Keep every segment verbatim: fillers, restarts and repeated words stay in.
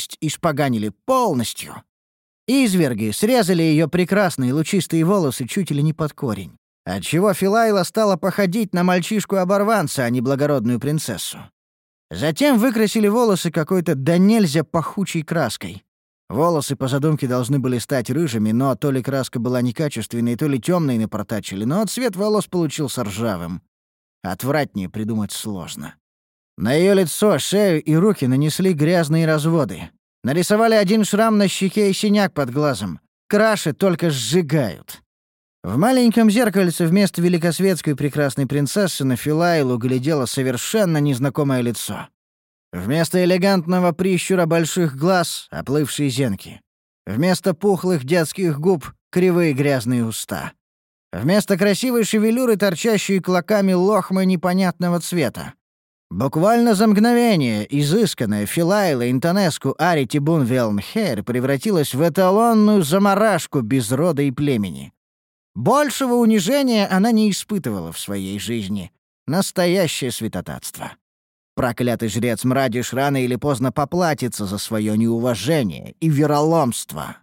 внешность испоганили полностью. Изверги срезали ее прекрасные лучистые волосы чуть ли не под корень, отчего Филайла стала походить на мальчишку-оборванца, а не благородную принцессу. Затем выкрасили волосы какой-то да нельзя пахучей краской. Волосы по задумке должны были стать рыжими, но то ли краска была некачественной, то ли темной напортачили, но цвет волос получился ржавым. Отвратнее придумать сложно. На ее лицо, шею и руки нанесли грязные разводы. Нарисовали один шрам на щеке и синяк под глазом. Краши только сжигают. В маленьком зеркальце вместо великосветской прекрасной принцессы на Филайлу глядело совершенно незнакомое лицо. Вместо элегантного прищура больших глаз — оплывшие зенки. Вместо пухлых детских губ — кривые грязные уста. Вместо красивой шевелюры — торчащие клоками лохмы непонятного цвета. Буквально за мгновение изысканная Филайла Интонеску Ари Тибун Велнхейр превратилась в эталонную заморашку без рода и племени. Большего унижения она не испытывала в своей жизни. Настоящее святотатство. Проклятый жрец Мрадиш рано или поздно поплатится за свое неуважение и вероломство.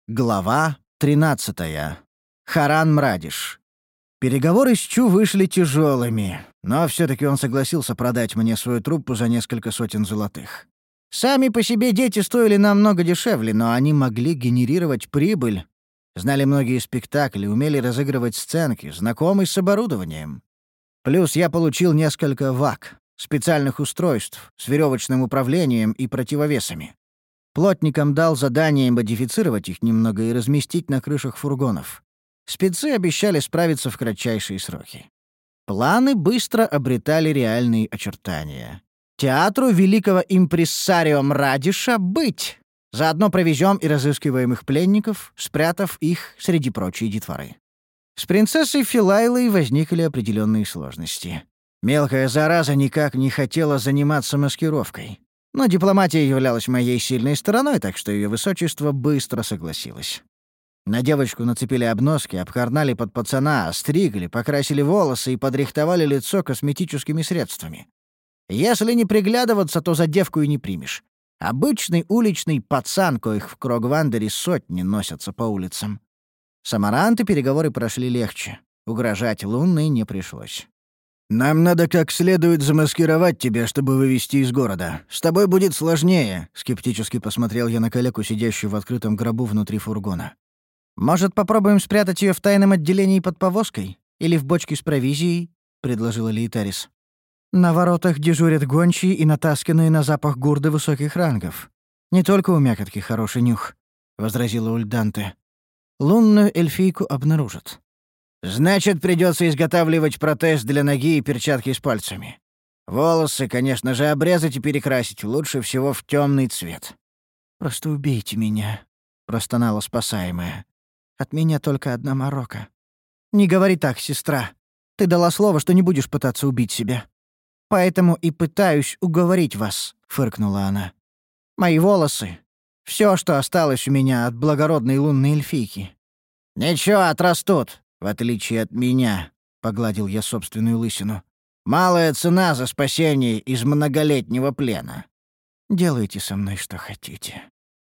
Глава тринадцатая. Харан Мрадиш. Переговоры с Чу вышли тяжелыми, но все-таки он согласился продать мне свою труппу за несколько сотен золотых. Сами по себе дети стоили намного дешевле, но они могли генерировать прибыль. Знали многие спектакли, умели разыгрывать сценки, знакомы с оборудованием. Плюс я получил несколько вак. Специальных устройств с веревочным управлением и противовесами. Плотникам дал задание модифицировать их немного и разместить на крышах фургонов. Спецы обещали справиться в кратчайшие сроки. Планы быстро обретали реальные очертания. Театру великого импрессарио Мрадиша быть. Заодно провезем и разыскиваем их пленников, спрятав их среди прочей детворы. С принцессой Филайлой возникли определенные сложности. Мелкая зараза никак не хотела заниматься маскировкой. Но дипломатия являлась моей сильной стороной, так что ее высочество быстро согласилось. На девочку нацепили обноски, обкорнали под пацана, остригли, покрасили волосы и подрихтовали лицо косметическими средствами. Если не приглядываться, то за девку и не примешь. Обычный уличный пацан, коих в Крогвандере сотни носятся по улицам. С Амаранты переговоры прошли легче. Угрожать Лунной не пришлось. «Нам надо как следует замаскировать тебя, чтобы вывести из города. С тобой будет сложнее», — скептически посмотрел я на калеку, сидящую в открытом гробу внутри фургона. «Может, попробуем спрятать ее в тайном отделении под повозкой? Или в бочке с провизией?» — предложила Лейтарис. «На воротах дежурят гончие и натасканные на запах гурды высоких рангов. Не только у мякотки хороший нюх», — возразила Ульданте. «Лунную эльфийку обнаружат». «Значит, придется изготавливать протез для ноги и перчатки с пальцами. Волосы, конечно же, обрезать и перекрасить, лучше всего в темный цвет». «Просто убейте меня», — простонала спасаемая. «От меня только одна морока». «Не говори так, сестра. Ты дала слово, что не будешь пытаться убить себя. Поэтому и пытаюсь уговорить вас», — фыркнула она. «Мои волосы — все, что осталось у меня от благородной лунной эльфийки». «Ничего, отрастут. В отличие от меня», — погладил я собственную лысину. «Малая цена за спасение из многолетнего плена». «Делайте со мной, что хотите».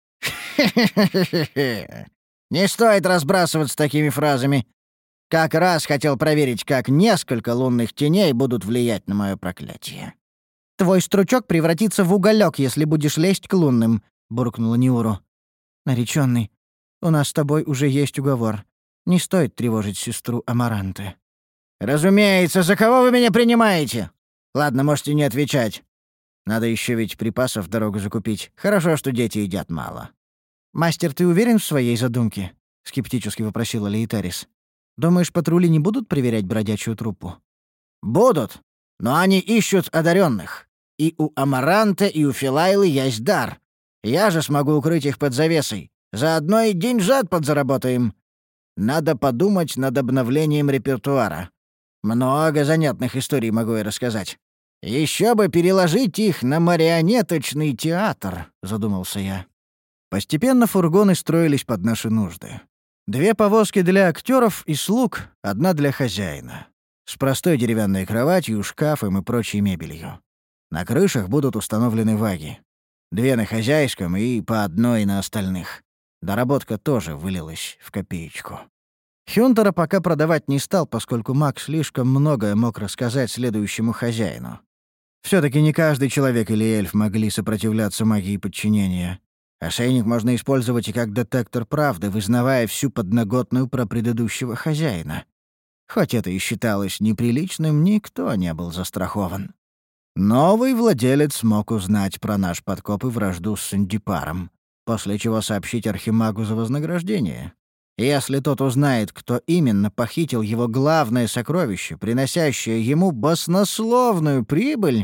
Не стоит разбрасываться такими фразами. Как раз хотел проверить, как несколько лунных теней будут влиять на мое проклятие. «Твой стручок превратится в уголек, если будешь лезть к лунным», — буркнула Ниуру. «Наречённый, у нас с тобой уже есть уговор. Не стоит тревожить сестру Амаранты». «Разумеется, за кого вы меня принимаете? Ладно, можете не отвечать. Надо еще ведь припасов в дорогу закупить. Хорошо, что дети едят мало». «Мастер, ты уверен в своей задумке?» — скептически вопросила Лейтарис. «Думаешь, патрули не будут проверять бродячую труппу?» «Будут, но они ищут одаренных. И у Амаранта, и у Филайлы есть дар. Я же смогу укрыть их под завесой. Заодно и деньжат подзаработаем. Надо подумать над обновлением репертуара. Много занятных историй могу я рассказать. Еще бы переложить их на марионеточный театр», — задумался я. Постепенно фургоны строились под наши нужды. Две повозки для актеров и слуг, одна для хозяина. С простой деревянной кроватью, шкафом и прочей мебелью. На крышах будут установлены ваги. Две на хозяйском и по одной на остальных. Доработка тоже вылилась в копеечку. Хюнтера пока продавать не стал, поскольку маг слишком многое мог рассказать следующему хозяину. Все-таки не каждый человек или эльф могли сопротивляться магии подчинения. Ошейник можно использовать и как детектор правды, вызнавая всю подноготную про предыдущего хозяина. Хоть это и считалось неприличным, никто не был застрахован. Новый владелец смог узнать про наш подкоп и вражду с Сандипаром, после чего сообщить Архимагу за вознаграждение. Если тот узнает, кто именно похитил его главное сокровище, приносящее ему баснословную прибыль,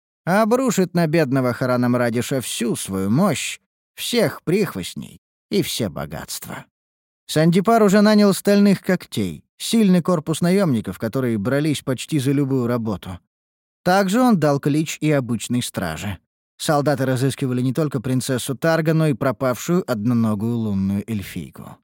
обрушит на бедного Харана Мрадиша всю свою мощь, всех прихвостней и все богатства. Сандипар уже нанял стальных когтей, сильный корпус наемников, которые брались почти за любую работу. Также он дал клич и обычной страже. Солдаты разыскивали не только принцессу Тарга, но и пропавшую одноногую лунную эльфийку.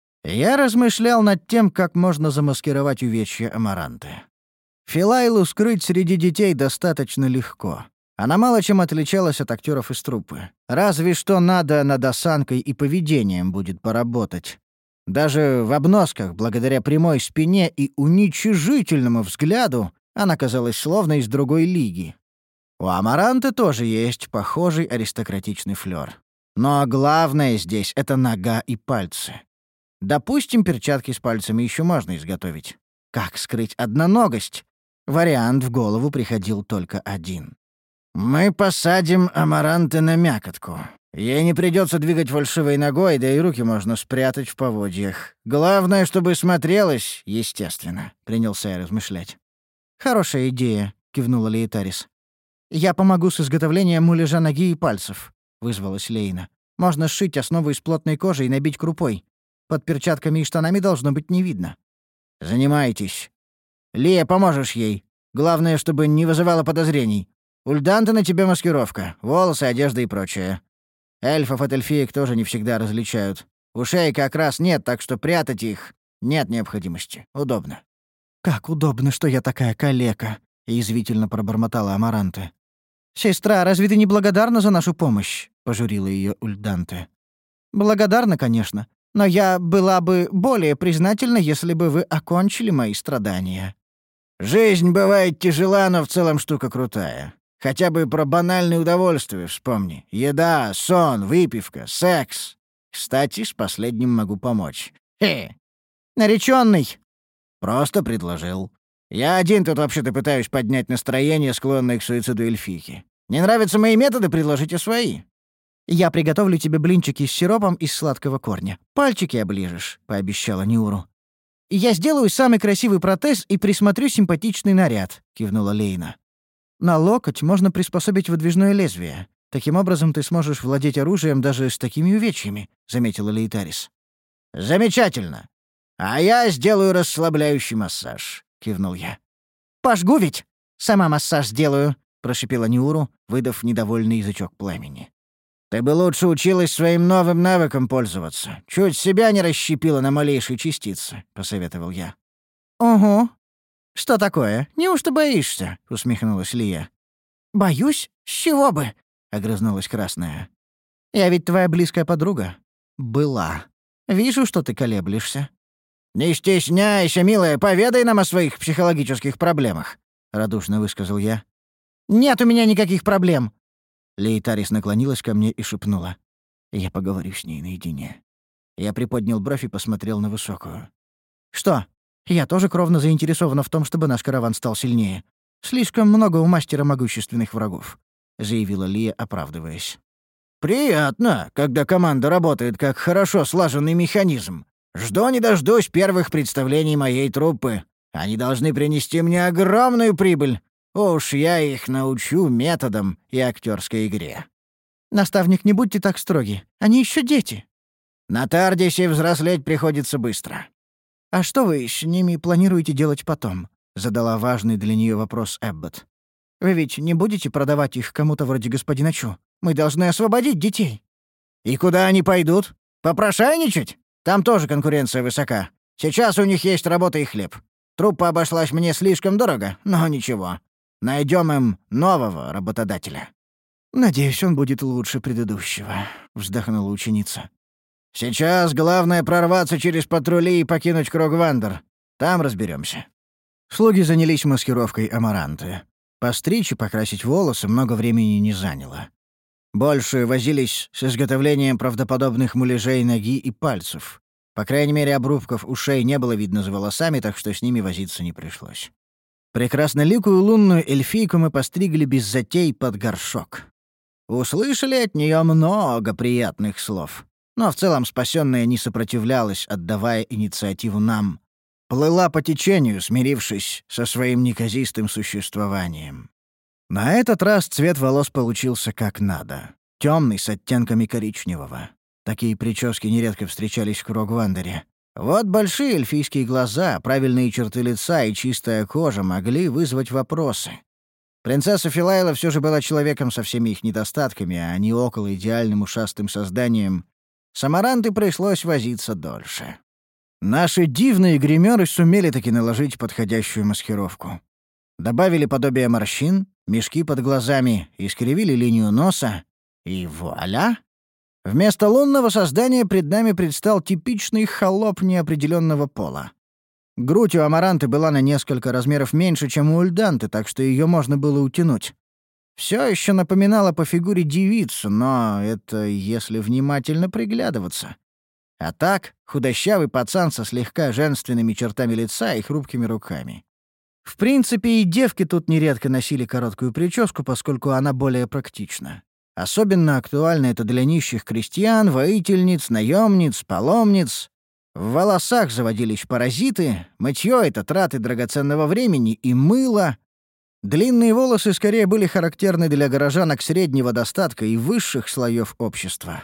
Я размышлял над тем, как можно замаскировать увечья Амаранты. Филайлу скрыть среди детей достаточно легко. Она мало чем отличалась от актеров из труппы. Разве что надо над осанкой и поведением будет поработать. Даже в обносках, благодаря прямой спине и уничижительному взгляду, она казалась словно из другой лиги. У Амаранты тоже есть похожий аристократичный флёр. Но главное здесь — это нога и пальцы. Допустим, перчатки с пальцами еще можно изготовить. Как скрыть одноногость? Вариант в голову приходил только один. «Мы посадим Амаранты на мякотку. Ей не придется двигать фальшивой ногой, да и руки можно спрятать в поводьях. Главное, чтобы смотрелось, естественно», — принялся я размышлять. «Хорошая идея», — кивнула Лейтарис. «Я помогу с изготовлением муляжа ноги и пальцев», — вызвалась Лейна. «Можно сшить основу из плотной кожи и набить крупой. Под перчатками и штанами должно быть не видно». «Занимайтесь. Лия, поможешь ей. Главное, чтобы не вызывало подозрений. Ульданта на тебе маскировка, волосы, одежда и прочее. Эльфов от эльфиек тоже не всегда различают. Ушей как раз нет, так что прятать их нет необходимости. Удобно». «Как удобно, что я такая калека», — язвительно пробормотала Амаранте. «Сестра, разве ты не благодарна за нашу помощь?» — пожурила ее Ульданте. «Благодарна, конечно, но я была бы более признательна, если бы вы окончили мои страдания». «Жизнь бывает тяжела, но в целом штука крутая. Хотя бы про банальные удовольствия вспомни. Еда, сон, выпивка, секс. Кстати, с последним могу помочь. Хе. Наречённый. Просто предложил. Я один тут вообще-то пытаюсь поднять настроение, склонное к суициду эльфийки. Не нравятся мои методы, предложите свои». «Я приготовлю тебе блинчики с сиропом из сладкого корня. Пальчики оближешь», — пообещала Ниуру. «Я сделаю самый красивый протез и присмотрю симпатичный наряд», — кивнула Лейна. «На локоть можно приспособить выдвижное лезвие. Таким образом ты сможешь владеть оружием даже с такими увечьями», — заметила Лейтарис. «Замечательно. А я сделаю расслабляющий массаж», — кивнул я. «Пожгу ведь? Сама массаж сделаю», — прошипела Ниуру, выдав недовольный язычок пламени. «Ты бы лучше училась своим новым навыком пользоваться. Чуть себя не расщепила на малейшие частицы», — посоветовал я. «Ого. Что такое? Неужто боишься?» — усмехнулась Лия. «Боюсь? С чего бы?» — огрызнулась Красная. «Я ведь твоя близкая подруга. Была. Вижу, что ты колеблешься». «Не стесняйся, милая, поведай нам о своих психологических проблемах», — радушно высказал я. «Нет у меня никаких проблем». Лейтарис наклонилась ко мне и шепнула. «Я поговорю с ней наедине». Я приподнял бровь и посмотрел на Высокую. «Что? Я тоже кровно заинтересована в том, чтобы наш караван стал сильнее. Слишком много у мастера могущественных врагов», — заявила Лия, оправдываясь. «Приятно, когда команда работает как хорошо слаженный механизм. Жду не дождусь первых представлений моей труппы. Они должны принести мне огромную прибыль. Уж я их научу методам и актерской игре». «Наставник, не будьте так строги. Они еще дети». «На Тардисе взрослеть приходится быстро». «А что вы с ними планируете делать потом?» — задала важный для нее вопрос Эббот. «Вы ведь не будете продавать их кому-то вроде господина Чу? Мы должны освободить детей». «И куда они пойдут? Попрошайничать? Там тоже конкуренция высока. Сейчас у них есть работа и хлеб. Труппа обошлась мне слишком дорого, но ничего. Найдем им нового работодателя». «Надеюсь, он будет лучше предыдущего», — вздохнула ученица. «Сейчас главное прорваться через патрули и покинуть Крогвандер. Там разберемся. Слуги занялись маскировкой Амаранты. Постричь и покрасить волосы много времени не заняло. Больше возились с изготовлением правдоподобных муляжей ноги и пальцев. По крайней мере, обрубков ушей не было видно за волосами, так что с ними возиться не пришлось. Прекрасноликую лунную эльфийку мы постригли без затей под горшок. Услышали от нее много приятных слов. Но в целом спасенная не сопротивлялась, отдавая инициативу нам. Плыла по течению, смирившись со своим неказистым существованием. На этот раз цвет волос получился как надо. Темный, с оттенками коричневого. Такие прически нередко встречались в Крогвандере. Вот большие эльфийские глаза, правильные черты лица и чистая кожа могли вызвать вопросы. Принцесса Филайла все же была человеком со всеми их недостатками, а не около идеальным ушастым созданием. С Амарантой пришлось возиться дольше. Наши дивные гримеры сумели таки наложить подходящую маскировку. Добавили подобие морщин, мешки под глазами, искривили линию носа, и вуаля! Вместо лунного создания пред нами предстал типичный холоп неопределенного пола. Грудь у Амаранты была на несколько размеров меньше, чем у Ульданты, так что ее можно было утянуть. Все еще напоминало по фигуре девицу, но это если внимательно приглядываться. А так, худощавый пацан со слегка женственными чертами лица и хрупкими руками. В принципе, и девки тут нередко носили короткую прическу, поскольку она более практична. Особенно актуально это для нищих крестьян, воительниц, наемниц, паломниц. В волосах заводились паразиты, мытье — это траты драгоценного времени и мыло. Длинные волосы скорее были характерны для горожанок среднего достатка и высших слоев общества.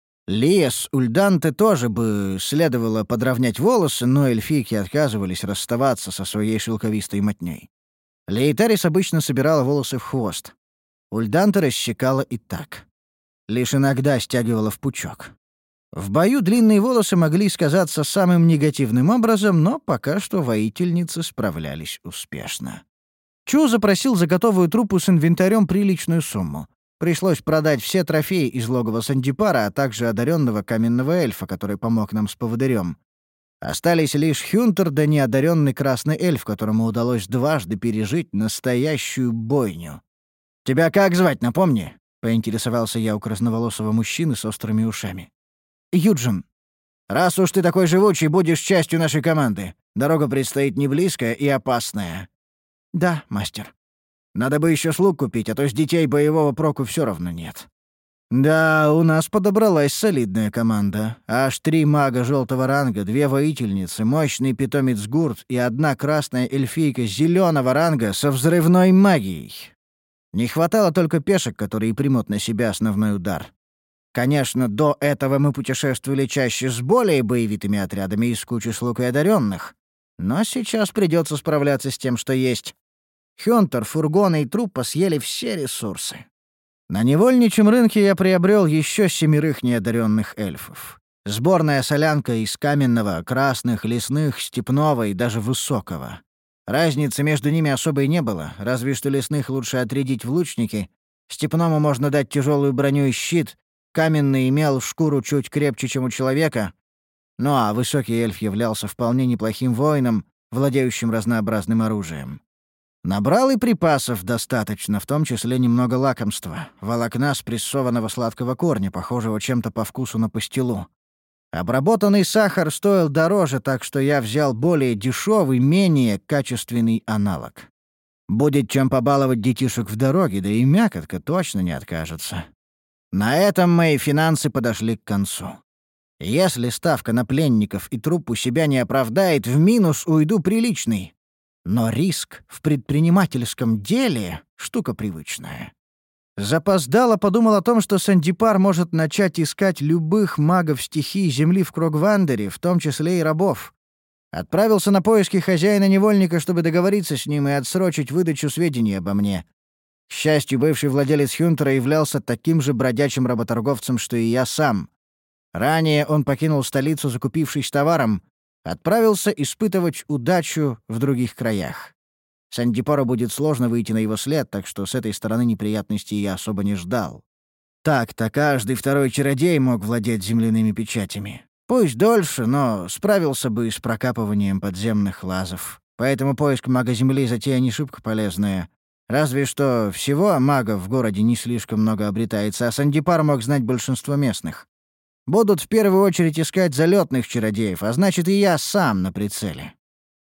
Лиес Ульданте тоже бы следовало подровнять волосы, но эльфийки отказывались расставаться со своей шелковистой мотней. Лейтарис обычно собирала волосы в хвост. Ульданте рассекала и так. Лишь иногда стягивала в пучок. В бою длинные волосы могли сказаться самым негативным образом, но пока что воительницы справлялись успешно. Чу запросил за готовую труппу с инвентарем приличную сумму. Пришлось продать все трофеи из логова Сандипара, а также одаренного каменного эльфа, который помог нам с поводырем. Остались лишь Хюнтер да неодаренный красный эльф, которому удалось дважды пережить настоящую бойню. «Тебя как звать, напомни?» — поинтересовался я у красноволосого мужчины с острыми ушами. «Юджин». «Раз уж ты такой живучий, будешь частью нашей команды. Дорога предстоит не близкая и опасная». «Да, мастер». «Надо бы еще слуг купить, а то с детей боевого проку все равно нет». «Да, у нас подобралась солидная команда. Аж три мага желтого ранга, две воительницы, мощный питомец Гурт и одна красная эльфийка зеленого ранга со взрывной магией. Не хватало только пешек, которые примут на себя основной удар. Конечно, до этого мы путешествовали чаще с более боевитыми отрядами из кучи слуг и одаренных. Но сейчас придется справляться с тем, что есть. Хюнтер, фургоны и труппа съели все ресурсы. На невольничьем рынке я приобрел еще семерых неодаренных эльфов. Сборная солянка из каменного, красных, лесных, степного и даже высокого. Разницы между ними особой не было, разве что лесных лучше отрядить в лучники. Степному можно дать тяжелую броню и щит, каменный имел шкуру чуть крепче, чем у человека. Ну а высокий эльф являлся вполне неплохим воином, владеющим разнообразным оружием. Набрал и припасов достаточно, в том числе немного лакомства, волокна спрессованного сладкого корня, похожего чем-то по вкусу на пастилу. Обработанный сахар стоил дороже, так что я взял более дешевый, менее качественный аналог. Будет чем побаловать детишек в дороге, да и мякотка точно не откажется. На этом мои финансы подошли к концу. Если ставка на пленников и труппу себя не оправдает, в минус уйду приличный. Но риск в предпринимательском деле — штука привычная. Запоздало подумал о том, что Сандипар может начать искать любых магов стихий Земли в Крогвандере, в том числе и рабов. Отправился на поиски хозяина-невольника, чтобы договориться с ним и отсрочить выдачу сведений обо мне. К счастью, бывший владелец Хюнтера являлся таким же бродячим работорговцем, что и я сам. Ранее он покинул столицу, закупившись товаром, отправился испытывать удачу в других краях. Сандипору будет сложно выйти на его след, так что с этой стороны неприятностей я особо не ждал. Так-то каждый второй чародей мог владеть земляными печатями. Пусть дольше, но справился бы с прокапыванием подземных лазов. Поэтому поиск мага Земли — затея не шибко полезная. Разве что всего магов в городе не слишком много обретается, а Сандипар мог знать большинство местных. Будут в первую очередь искать залетных чародеев, а значит, и я сам на прицеле.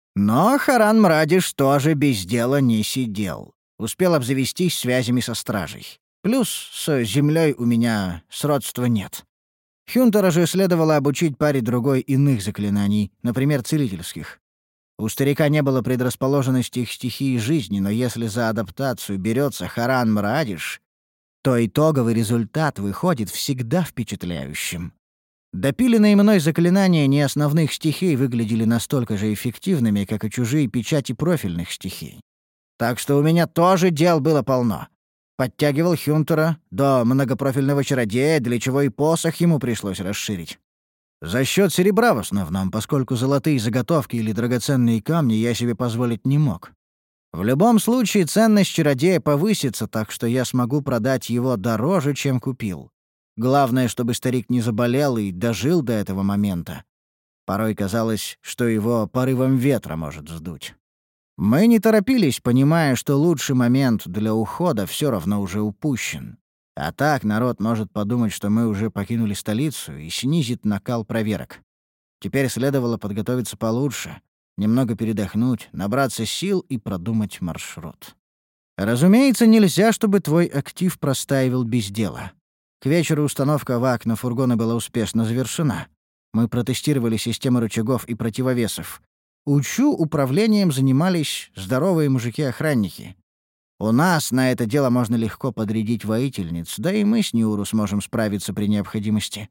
Но Харан Мрадиш тоже без дела не сидел. Успел обзавестись связями со стражей. Плюс с землей у меня сродства нет. Хюнтера же следовало обучить паре другой иных заклинаний, например, целительских. У старика не было предрасположенности к стихии жизни, но если за адаптацию берется Харан Мрадиш, то итоговый результат выходит всегда впечатляющим. Допиленные мной заклинания неосновных стихий выглядели настолько же эффективными, как и чужие печати профильных стихий. Так что у меня тоже дел было полно. Подтягивал Хюнтера до многопрофильного чародея, для чего и посох ему пришлось расширить. За счет серебра в основном, поскольку золотые заготовки или драгоценные камни я себе позволить не мог. В любом случае ценность чародея повысится, так что я смогу продать его дороже, чем купил. Главное, чтобы старик не заболел и дожил до этого момента. Порой казалось, что его порывом ветра может сдуть. Мы не торопились, понимая, что лучший момент для ухода все равно уже упущен. А так народ может подумать, что мы уже покинули столицу, и снизит накал проверок. Теперь следовало подготовиться получше, немного передохнуть, набраться сил и продумать маршрут. Разумеется, нельзя, чтобы твой актив простаивал без дела. К вечеру установка ВАК на фургоны была успешно завершена. Мы протестировали системы рычагов и противовесов. Учу управлением занимались здоровые мужики-охранники. У нас на это дело можно легко подрядить воительниц, да и мы с Ньюру сможем справиться при необходимости.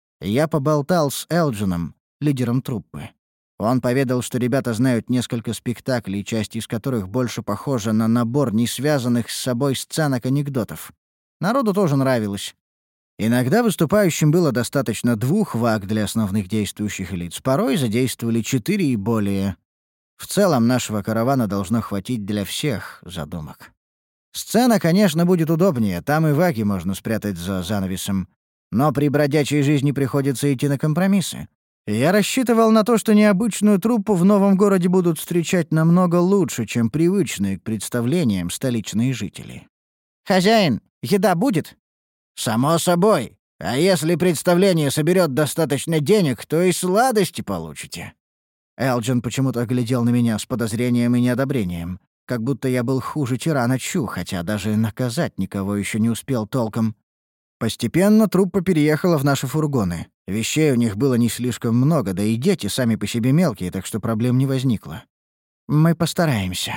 Я поболтал с Элджином, лидером труппы. Он поведал, что ребята знают несколько спектаклей, часть из которых больше похожа на набор несвязанных с собой сценок-анекдотов. Народу тоже нравилось. Иногда выступающим было достаточно двух ваг для основных действующих лиц, порой задействовали четыре и более. В целом нашего каравана должно хватить для всех задумок. Сцена, конечно, будет удобнее, там и ваги можно спрятать за занавесом. Но при бродячей жизни приходится идти на компромиссы. Я рассчитывал на то, что необычную труппу в новом городе будут встречать намного лучше, чем привычные к представлениям столичные жители. «Хозяин, еда будет?» «Само собой. А если представление соберет достаточно денег, то и сладости получите». Элджин почему-то глядел на меня с подозрением и неодобрением, как будто я был хуже тирана Чу, хотя даже наказать никого еще не успел толком. Постепенно труппа переехала в наши фургоны. Вещей у них было не слишком много, да и дети сами по себе мелкие, так что проблем не возникло. Мы постараемся.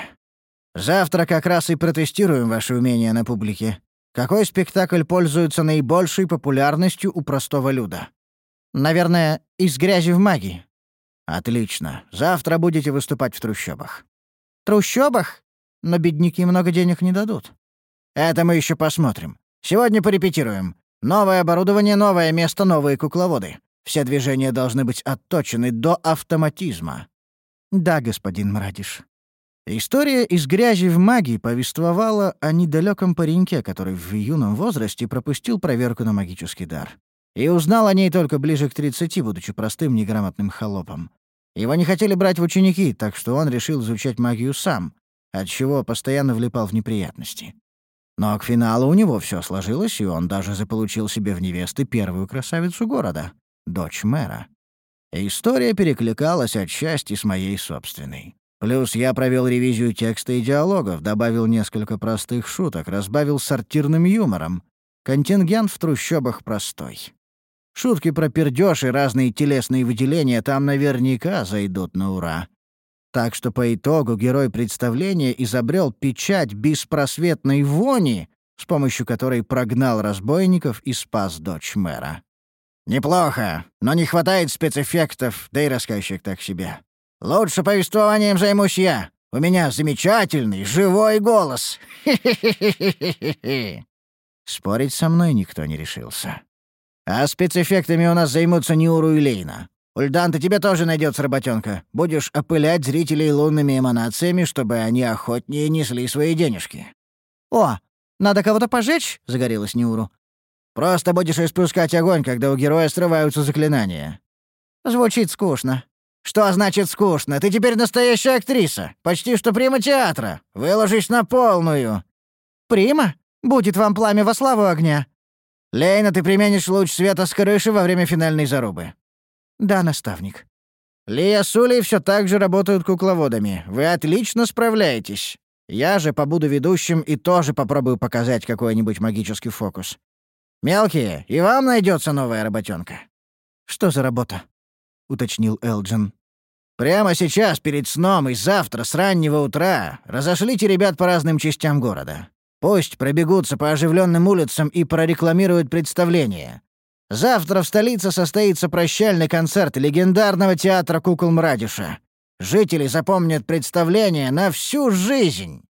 Завтра как раз и протестируем ваши умения на публике. Какой спектакль пользуется наибольшей популярностью у простого люда? Наверное, «Из грязи в магии». Отлично. Завтра будете выступать в трущобах. Трущобах? Но бедняки много денег не дадут. Это мы еще посмотрим. Сегодня порепетируем. Новое оборудование, новое место, новые кукловоды. Все движения должны быть отточены до автоматизма. Да, господин Мрадиш. История «Из грязи в магии» повествовала о недалеком пареньке, который в юном возрасте пропустил проверку на магический дар. И узнал о ней только ближе к тридцати, будучи простым неграмотным холопом. Его не хотели брать в ученики, так что он решил изучать магию сам, отчего постоянно влипал в неприятности. Но к финалу у него все сложилось, и он даже заполучил себе в невесты первую красавицу города — дочь мэра. История перекликалась отчасти с моей собственной. Плюс я провел ревизию текста и диалогов, добавил несколько простых шуток, разбавил сортирным юмором. Контингент в трущобах простой. Шутки про пердёж и разные телесные выделения там наверняка зайдут на ура. Так что по итогу герой представления изобрел печать беспросветной вони, с помощью которой прогнал разбойников и спас дочь мэра. Неплохо, но не хватает спецэффектов, да и рассказчик так себе. Лучше повествованием займусь я. У меня замечательный, живой голос. Спорить со мной никто не решился. А спецэффектами у нас займутся Ньюру и Лейна. Ульданте, тебе тоже найдется работенка. Будешь опылять зрителей лунными эманациями, чтобы они охотнее несли свои денежки». «О, надо кого-то пожечь?» — загорелась Неуру. «Просто будешь испускать огонь, когда у героя срываются заклинания». «Звучит скучно». «Что значит скучно? Ты теперь настоящая актриса. Почти что прима театра. Выложись на полную». «Прима? Будет вам пламя во славу огня». «Лейна, ты применишь луч света с крыши во время финальной зарубы». «Да, наставник». «Лия с Улей все так же работают кукловодами. Вы отлично справляетесь. Я же побуду ведущим и тоже попробую показать какой-нибудь магический фокус. Мелкие, и вам найдется новая работенка». «Что за работа?» — уточнил Элджин. «Прямо сейчас, перед сном и завтра с раннего утра разошлите ребят по разным частям города. Пусть пробегутся по оживленным улицам и прорекламируют представление. Завтра в столице состоится прощальный концерт легендарного театра кукол Мрадиша. Жители запомнят представление на всю жизнь».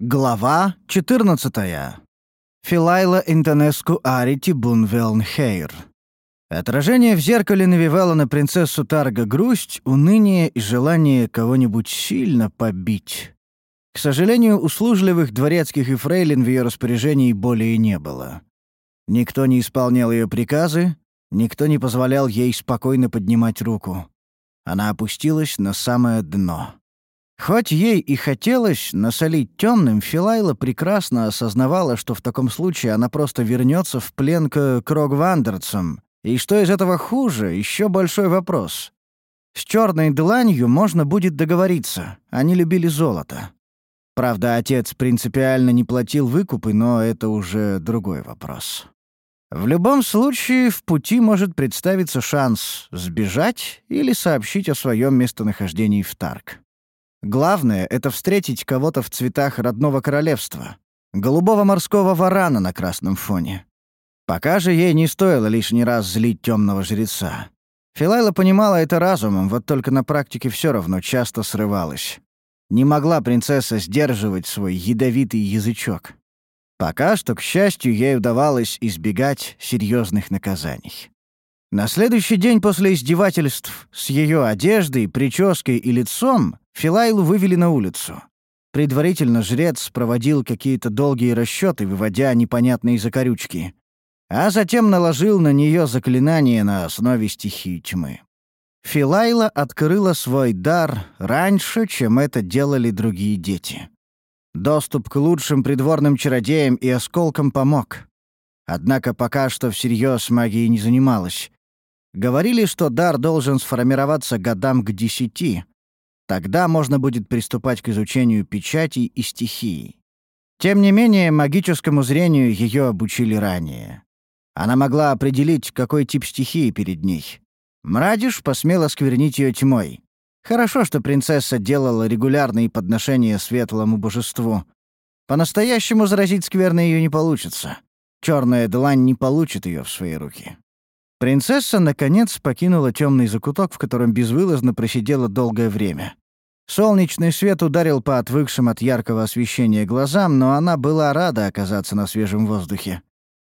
Глава четырнадцатая. Филайла Интонеску Арити Бунвелнхейр. Отражение в зеркале навевало на принцессу Тарга грусть, уныние и желание кого-нибудь сильно побить. К сожалению, услужливых дворецких и фрейлин в ее распоряжении более не было. Никто не исполнял ее приказы, никто не позволял ей спокойно поднимать руку. Она опустилась на самое дно. Хоть ей и хотелось насолить темным, Филайла прекрасно осознавала, что в таком случае она просто вернется в плен к крогвандерцам. И что из этого хуже, еще большой вопрос. С черной дланью можно будет договориться, они любили золото. Правда, отец принципиально не платил выкупы, но это уже другой вопрос. В любом случае, в пути может представиться шанс сбежать или сообщить о своем местонахождении в Тарг. Главное — это встретить кого-то в цветах родного королевства, голубого морского варана на красном фоне. Пока же ей не стоило лишний раз злить темного жреца. Филайла понимала это разумом, вот только на практике все равно часто срывалась. Не могла принцесса сдерживать свой ядовитый язычок. Пока что, к счастью, ей удавалось избегать серьезных наказаний. На следующий день после издевательств с ее одеждой, прической и лицом Филайлу вывели на улицу. Предварительно жрец проводил какие-то долгие расчеты, выводя непонятные закорючки, а затем наложил на нее заклинание на основе стихии тьмы. Филайла открыла свой дар раньше, чем это делали другие дети. Доступ к лучшим придворным чародеям и осколкам помог. Однако пока что всерьез магией не занималась. Говорили, что дар должен сформироваться годам к десяти. Тогда можно будет приступать к изучению печатей и стихий. Тем не менее, магическому зрению ее обучили ранее. Она могла определить, какой тип стихии перед ней. Мрадиш посмел осквернить ее тьмой. Хорошо, что принцесса делала регулярные подношения светлому божеству. По-настоящему заразить скверно ее не получится. Черная длань не получит ее в свои руки. Принцесса, наконец, покинула темный закуток, в котором безвылазно просидела долгое время. Солнечный свет ударил по отвыкшим от яркого освещения глазам, но она была рада оказаться на свежем воздухе.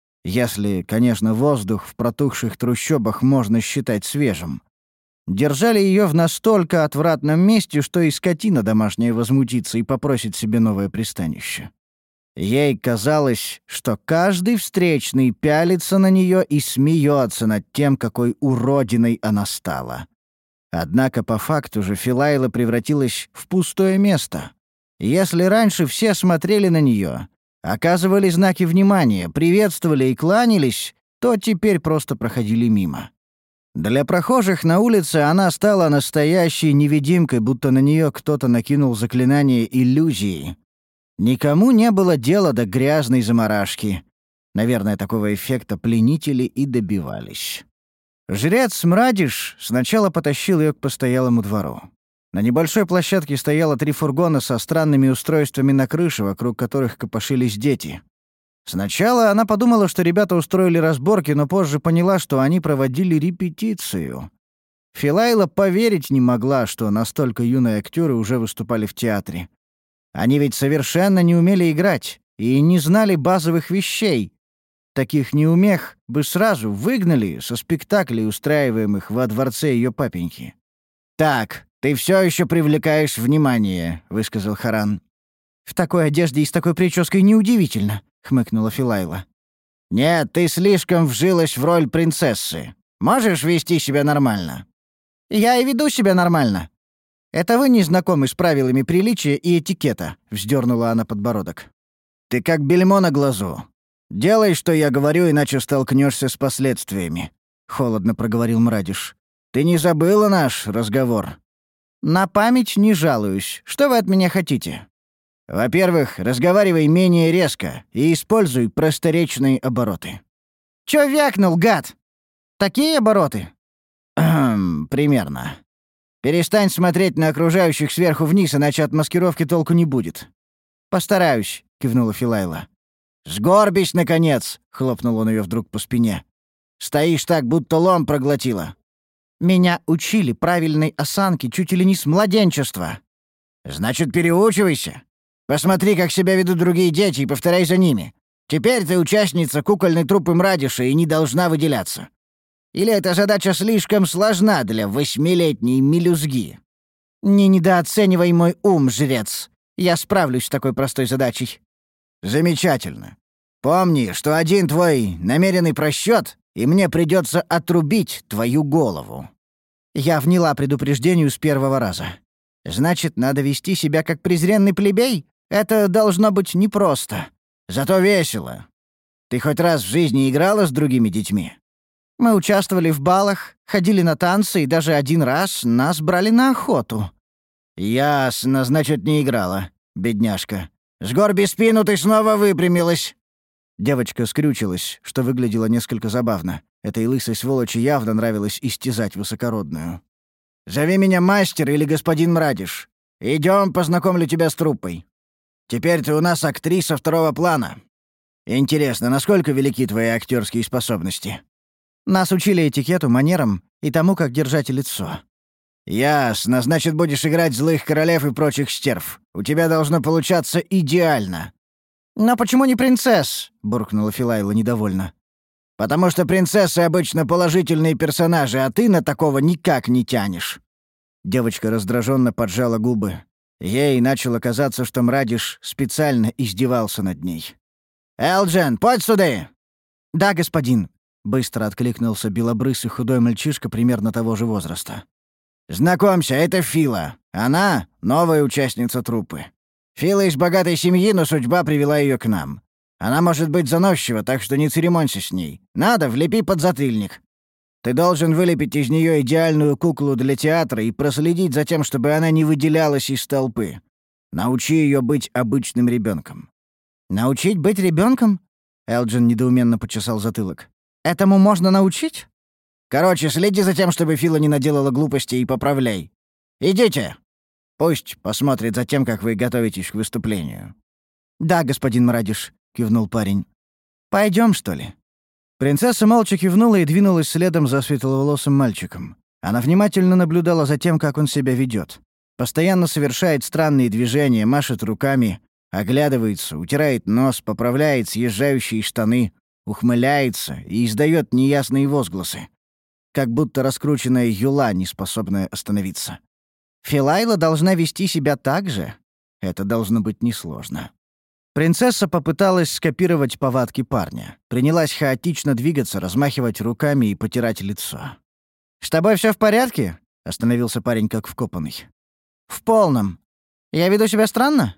Если, конечно, воздух в протухших трущобах можно считать свежим. Держали ее в настолько отвратном месте, что и скотина домашняя возмутится и попросит себе новое пристанище. Ей казалось, что каждый встречный пялится на нее и смеется над тем, какой уродиной она стала. Однако по факту же Филайла превратилась в пустое место. Если раньше все смотрели на нее, оказывали знаки внимания, приветствовали и кланялись, то теперь просто проходили мимо. Для прохожих на улице она стала настоящей невидимкой, будто на нее кто-то накинул заклинание иллюзии. Никому не было дела до грязной заморашки. Наверное, такого эффекта пленители и добивались. Жрец Мрадиш сначала потащил ее к постоялому двору. На небольшой площадке стояло три фургона со странными устройствами на крыше, вокруг которых копошились дети. Сначала она подумала, что ребята устроили разборки, но позже поняла, что они проводили репетицию. Филайла поверить не могла, что настолько юные актеры уже выступали в театре. Они ведь совершенно не умели играть и не знали базовых вещей. Таких неумех бы сразу выгнали со спектаклей, устраиваемых во дворце ее папеньки. «Так, ты все еще привлекаешь внимание», — высказал Харан. «В такой одежде и с такой прической неудивительно», — хмыкнула Филайла. «Нет, ты слишком вжилась в роль принцессы. Можешь вести себя нормально?» «Я и веду себя нормально. Это вы не знакомы с правилами приличия и этикета», — вздернула она подбородок. «Ты как бельмо на глазу. Делай, что я говорю, иначе столкнешься с последствиями», — холодно проговорил Мрадиш. «Ты не забыла наш разговор?» «На память не жалуюсь. Что вы от меня хотите?» «Во-первых, разговаривай менее резко и используй просторечные обороты». «Чё вякнул, гад? Такие обороты?» «Хм, примерно. Перестань смотреть на окружающих сверху вниз, иначе от маскировки толку не будет». «Постараюсь», — кивнула Филайла. «Сгорбись, наконец!» — хлопнул он ее вдруг по спине. «Стоишь так, будто лом проглотила». «Меня учили правильной осанке чуть ли не с младенчества». «Значит, переучивайся. Посмотри, как себя ведут другие дети, и повторяй за ними. Теперь ты участница кукольной труппы Мрадиша и не должна выделяться. Или эта задача слишком сложна для восьмилетней мелюзги?» «Не недооценивай мой ум, жрец. Я справлюсь с такой простой задачей». «Замечательно. Помни, что один твой намеренный просчет, и мне придется отрубить твою голову». Я вняла предупреждению с первого раза. «Значит, надо вести себя как презренный плебей? Это должно быть непросто. Зато весело. Ты хоть раз в жизни играла с другими детьми?» «Мы участвовали в балах, ходили на танцы, и даже один раз нас брали на охоту». «Ясно, значит, не играла, бедняжка. Сгорби спину, ты снова выпрямилась». Девочка скрючилась, что выглядело несколько забавно. Этой лысой сволочи явно нравилось истязать высокородную. «Зови меня мастер или господин Мрадиш. Идем, познакомлю тебя с труппой. Теперь ты у нас актриса второго плана. Интересно, насколько велики твои актерские способности?» «Нас учили этикету, манерам и тому, как держать лицо». «Ясно. Значит, будешь играть злых королев и прочих стерв. У тебя должно получаться идеально». «Но почему не принцесс?» — буркнула Филайла недовольно. «Потому что принцессы обычно положительные персонажи, а ты на такого никак не тянешь». Девочка раздраженно поджала губы. Ей начало казаться, что Мрадиш специально издевался над ней. «Элджен, подь сюда!» «Да, господин», — быстро откликнулся белобрысый худой мальчишка примерно того же возраста. «Знакомься, это Фила. Она — новая участница труппы. Фила из богатой семьи, но судьба привела ее к нам. Она может быть заносчива, так что не церемонься с ней. Надо, влепи подзатыльник. Ты должен вылепить из нее идеальную куклу для театра и проследить за тем, чтобы она не выделялась из толпы. Научи ее быть обычным ребенком». «Научить быть ребенком? Элджин недоуменно почесал затылок. «Этому можно научить?» «Короче, следи за тем, чтобы Фила не наделала глупостей, и поправляй. Идите. Пусть посмотрит за тем, как вы готовитесь к выступлению». «Да, господин Мрадиш», — кивнул парень. «Пойдем, что ли?» Принцесса молча кивнула и двинулась следом за светловолосым мальчиком. Она внимательно наблюдала за тем, как он себя ведет. Постоянно совершает странные движения, машет руками, оглядывается, утирает нос, поправляет съезжающие штаны, ухмыляется и издает неясные возгласы. Как будто раскрученная юла, не способная остановиться. Филайла должна вести себя так же. Это должно быть несложно. Принцесса попыталась скопировать повадки парня. Принялась хаотично двигаться, размахивать руками и потирать лицо. «С тобой все в порядке?» — остановился парень как вкопанный. «В полном. Я веду себя странно?»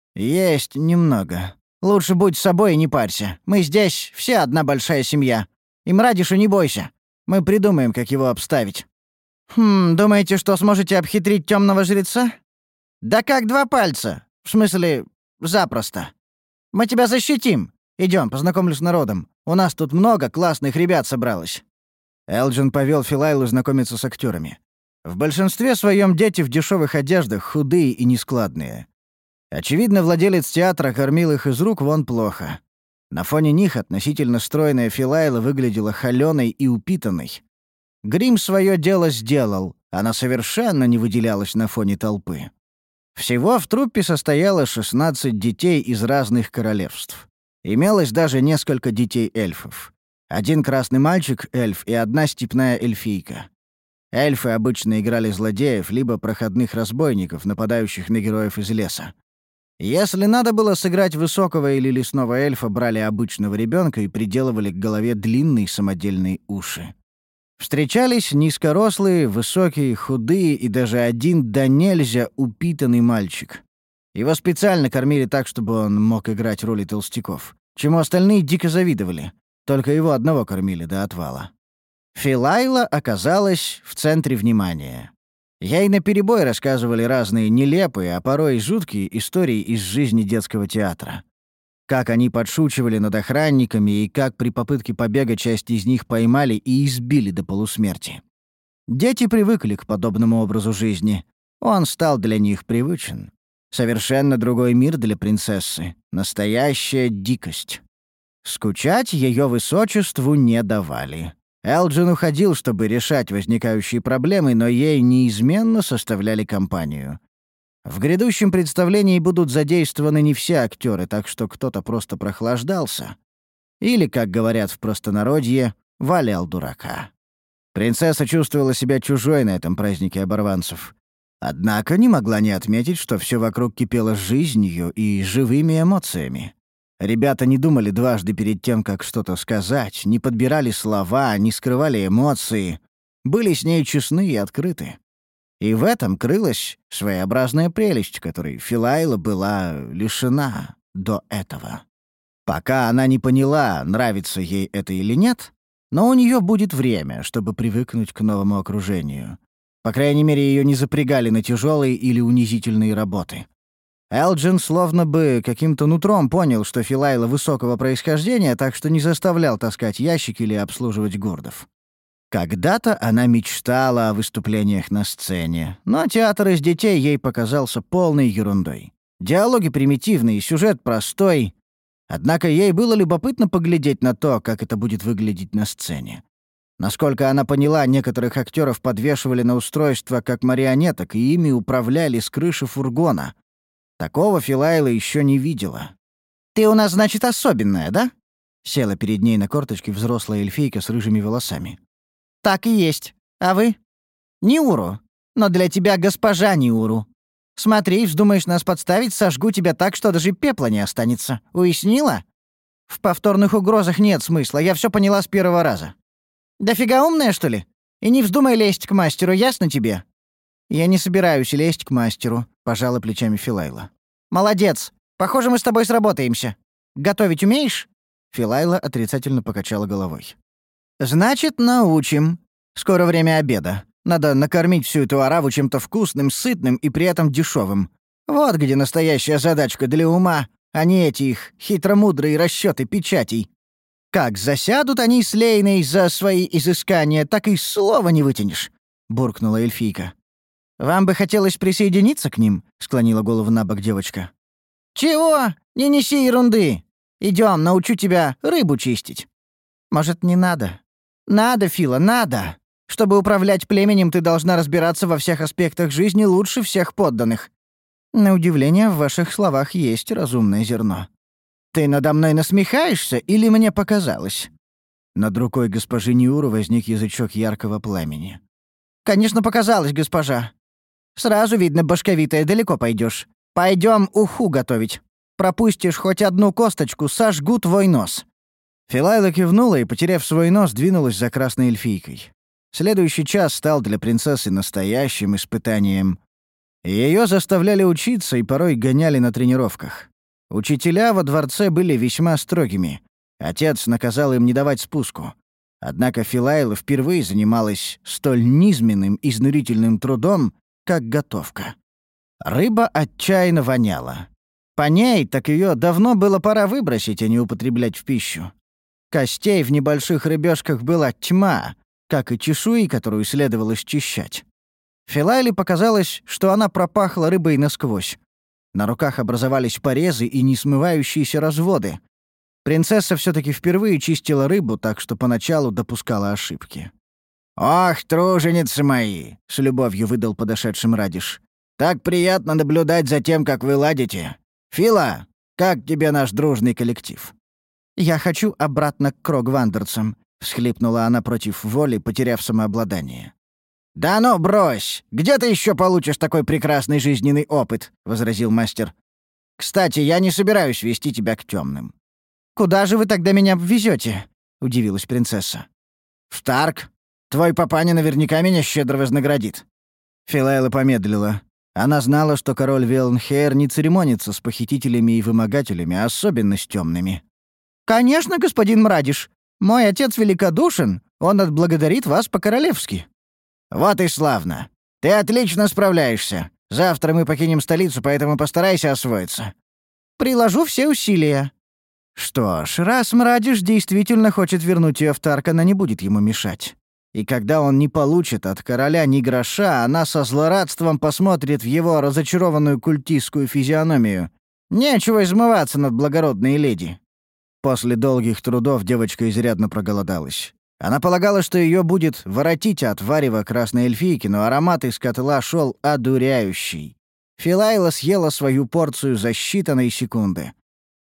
«Есть немного. Лучше будь с собой и не парься. Мы здесь все одна большая семья. И Мрадишу не бойся. Мы придумаем, как его обставить». «Хм, думаете, что сможете обхитрить темного жреца?» «Да как два пальца. В смысле, запросто. Мы тебя защитим. Идем, познакомлю с народом. У нас тут много классных ребят собралось». Элджин повел Филайлу знакомиться с актерами. В большинстве своем дети в дешевых одеждах, худые и нескладные. Очевидно, владелец театра кормил их из рук вон плохо. На фоне них относительно стройная Филайла выглядела холёной и упитанной. Грим свое дело сделал, она совершенно не выделялась на фоне толпы. Всего в труппе состояло шестнадцать детей из разных королевств. Имелось даже несколько детей-эльфов. Один красный мальчик-эльф и одна степная эльфийка. Эльфы обычно играли злодеев либо проходных разбойников, нападающих на героев из леса. Если надо было сыграть высокого или лесного эльфа, брали обычного ребенка и приделывали к голове длинные самодельные уши. Встречались низкорослые, высокие, худые и даже один да нельзя упитанный мальчик. Его специально кормили так, чтобы он мог играть роли толстяков, чему остальные дико завидовали. Только его одного кормили до отвала. Филайла оказалась в центре внимания. Ей наперебой рассказывали разные нелепые, а порой и жуткие истории из жизни детского театра. Как они подшучивали над охранниками и как при попытке побега часть из них поймали и избили до полусмерти. Дети привыкли к подобному образу жизни. Он стал для них привычен. Совершенно другой мир для принцессы. Настоящая дикость. Скучать ее высочеству не давали. Элджин уходил, чтобы решать возникающие проблемы, но ей неизменно составляли компанию. В грядущем представлении будут задействованы не все актеры, так что кто-то просто прохлаждался. Или, как говорят в простонародье, валял дурака. Принцесса чувствовала себя чужой на этом празднике оборванцев. Однако не могла не отметить, что все вокруг кипело жизнью и живыми эмоциями. Ребята не думали дважды перед тем, как что-то сказать, не подбирали слова, не скрывали эмоции, были с ней честны и открыты. И в этом крылась своеобразная прелесть, которой Филайла была лишена до этого. Пока она не поняла, нравится ей это или нет, но у нее будет время, чтобы привыкнуть к новому окружению. По крайней мере, ее не запрягали на тяжелые или унизительные работы. Элджин словно бы каким-то нутром понял, что Филайла высокого происхождения, так что не заставлял таскать ящики или обслуживать гурдов. Когда-то она мечтала о выступлениях на сцене, но театр из детей ей показался полной ерундой. Диалоги примитивные, сюжет простой. Однако ей было любопытно поглядеть на то, как это будет выглядеть на сцене. Насколько она поняла, некоторых актеров подвешивали на устройства как марионеток, и ими управляли с крыши фургона. Такого Филайла еще не видела. «Ты у нас, значит, особенная, да?» Села перед ней на корточке взрослая эльфийка с рыжими волосами. «Так и есть. А вы?» «Ниуру. Но для тебя госпожа Ниуру. Смотри, вздумаешь нас подставить, сожгу тебя так, что даже пепла не останется. Уяснила? В повторных угрозах нет смысла, я все поняла с первого раза. Дофига умная, что ли? И не вздумай лезть к мастеру, ясно тебе?» «Я не собираюсь лезть к мастеру», — пожала плечами Филайла. «Молодец. Похоже, мы с тобой сработаемся. Готовить умеешь?» Филайла отрицательно покачала головой. «Значит, научим. Скоро время обеда. Надо накормить всю эту ораву чем-то вкусным, сытным и при этом дешевым. Вот где настоящая задачка для ума, а не эти их хитромудрые расчеты печатей. Как засядут они с Лейной за свои изыскания, так и слова не вытянешь», — буркнула эльфийка. «Вам бы хотелось присоединиться к ним?» — склонила голову на бок девочка. «Чего? Не неси ерунды. Идем, научу тебя рыбу чистить». «Может, не надо?» «Надо, Фила, надо. Чтобы управлять племенем, ты должна разбираться во всех аспектах жизни лучше всех подданных. На удивление, в ваших словах есть разумное зерно. Ты надо мной насмехаешься или мне показалось?» Над рукой госпожи Ниуру возник язычок яркого пламени. «Конечно, показалось, госпожа. Сразу видно, башковитая, далеко пойдешь. Пойдем уху готовить. Пропустишь хоть одну косточку, сожгу твой нос». Филайла кивнула и, потеряв свой нос, двинулась за красной эльфийкой. Следующий час стал для принцессы настоящим испытанием. Ее заставляли учиться и порой гоняли на тренировках. Учителя во дворце были весьма строгими. Отец наказал им не давать спуску. Однако Филайла впервые занималась столь низменным, изнурительным трудом, как готовка. Рыба отчаянно воняла. По ней так ее давно было пора выбросить, а не употреблять в пищу. Костей в небольших рыбешках была тьма, как и чешуи, которую следовало счищать. Филайле показалось, что она пропахла рыбой насквозь. На руках образовались порезы и несмывающиеся разводы. Принцесса все-таки впервые чистила рыбу, так что поначалу допускала ошибки. «Ох, труженицы мои!» — с любовью выдал подошедшим Радиш. «Так приятно наблюдать за тем, как вы ладите. Фила, как тебе наш дружный коллектив?» «Я хочу обратно к крогвандерцам», — всхлипнула она против воли, потеряв самообладание. «Да ну, брось! Где ты еще получишь такой прекрасный жизненный опыт?» — возразил мастер. «Кстати, я не собираюсь вести тебя к темным». «Куда же вы тогда меня везете?» — удивилась принцесса. «В Тарк. Твой папаня наверняка меня щедро вознаградит». Филайла помедлила. Она знала, что король Велнхейр не церемонится с похитителями и вымогателями, особенно с темными. «Конечно, господин Мрадиш. Мой отец великодушен. Он отблагодарит вас по-королевски». «Вот и славно. Ты отлично справляешься. Завтра мы покинем столицу, поэтому постарайся освоиться». «Приложу все усилия». Что ж, раз Мрадиш действительно хочет вернуть ее в Тарк, она не будет ему мешать. И когда он не получит от короля ни гроша, она со злорадством посмотрит в его разочарованную культистскую физиономию. Нечего измываться над благородной леди. После долгих трудов девочка изрядно проголодалась. Она полагала, что ее будет воротить от варева красной эльфийки, но аромат из котла шел одуряющий. Филайла съела свою порцию за считанные секунды.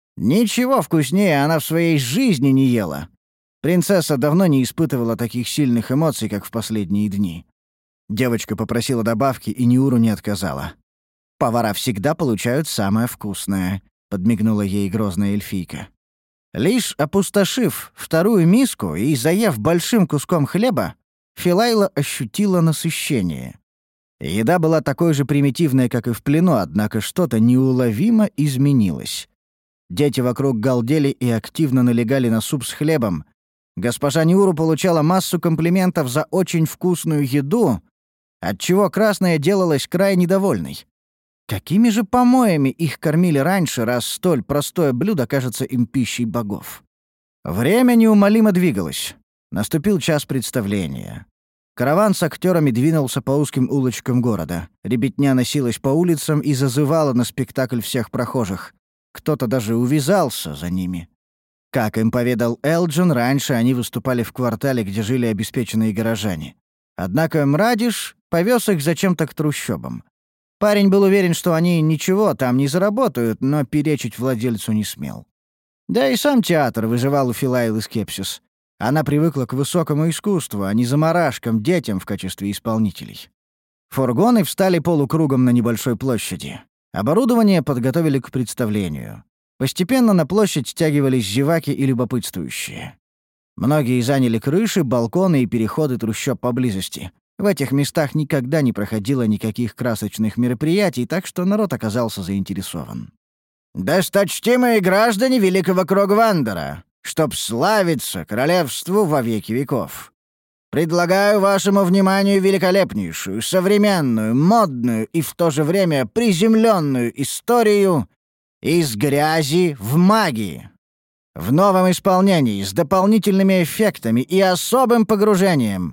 Ничего вкуснее она в своей жизни не ела. Принцесса давно не испытывала таких сильных эмоций, как в последние дни. Девочка попросила добавки, и Ниуру не отказала. «Повара всегда получают самое вкусное», — подмигнула ей грозная эльфийка. Лишь опустошив вторую миску и заев большим куском хлеба, Филайла ощутила насыщение. Еда была такой же примитивной, как и в плену, однако что-то неуловимо изменилось. Дети вокруг галдели и активно налегали на суп с хлебом. Госпожа Ниуру получала массу комплиментов за очень вкусную еду, отчего красная делалась крайне довольной. Какими же помоями их кормили раньше, раз столь простое блюдо кажется им пищей богов? Время неумолимо двигалось. Наступил час представления. Караван с актерами двинулся по узким улочкам города. Ребятня носилась по улицам и зазывала на спектакль всех прохожих. Кто-то даже увязался за ними. Как им поведал Элджин, раньше они выступали в квартале, где жили обеспеченные горожане. Однако Мрадиш повез их зачем-то к трущобам. Парень был уверен, что они ничего там не заработают, но перечить владельцу не смел. Да и сам театр вызывал у Филайлы скепсис. Она привыкла к высокому искусству, а не заморашкам, детям в качестве исполнителей. Фургоны встали полукругом на небольшой площади. Оборудование подготовили к представлению. Постепенно на площадь стягивались зеваки и любопытствующие. Многие заняли крыши, балконы и переходы трущоб поблизости. В этих местах никогда не проходило никаких красочных мероприятий, так что народ оказался заинтересован. «Досточтимые граждане Великого Крогвандера, чтоб славиться королевству во веки веков! Предлагаю вашему вниманию великолепнейшую, современную, модную и в то же время приземленную историю «Из грязи в магии». В новом исполнении, с дополнительными эффектами и особым погружением.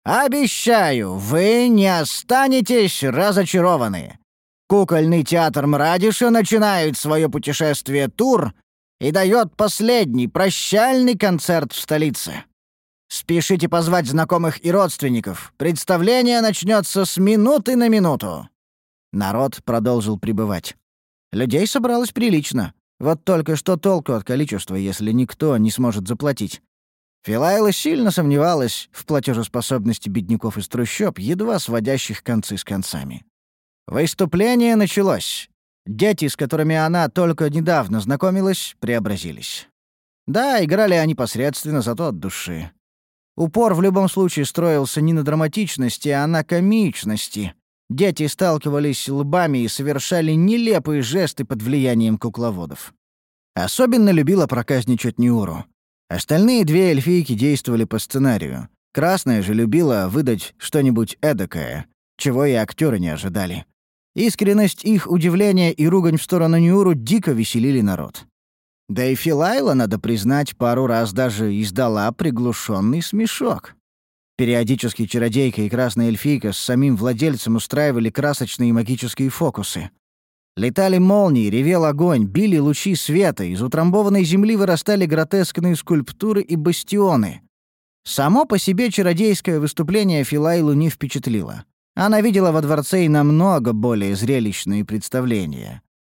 Обещаю, вы не останетесь разочарованы. Кукольный театр Мрадиша начинает свое путешествие-тур и дает последний прощальный концерт в столице. Спешите позвать знакомых и родственников. Представление начнется с минуты на минуту». Народ продолжил прибывать. Людей собралось прилично. Вот только что толку от количества, если никто не сможет заплатить. Филайла сильно сомневалась в платежеспособности бедняков из трущоб, едва сводящих концы с концами. Выступление началось. Дети, с которыми она только недавно знакомилась, преобразились. Да, играли они посредственно, зато от души. Упор в любом случае строился не на драматичности, а на комичности. Дети сталкивались лбами и совершали нелепые жесты под влиянием кукловодов. Особенно любила проказничать Ниуру. Остальные две эльфийки действовали по сценарию. Красная же любила выдать что-нибудь эдакое, чего и актеры не ожидали. Искренность их удивления и ругань в сторону Ниуру дико веселили народ. Да и Филайла, надо признать, пару раз даже издала приглушенный смешок. Периодически чародейка и красная эльфийка с самим владельцем устраивали красочные магические фокусы. Летали молнии, ревел огонь, били лучи света, из утрамбованной земли вырастали гротескные скульптуры и бастионы. Само по себе чародейское выступление Филайлу не впечатлило. Она видела во дворце и намного более зрелищные представления.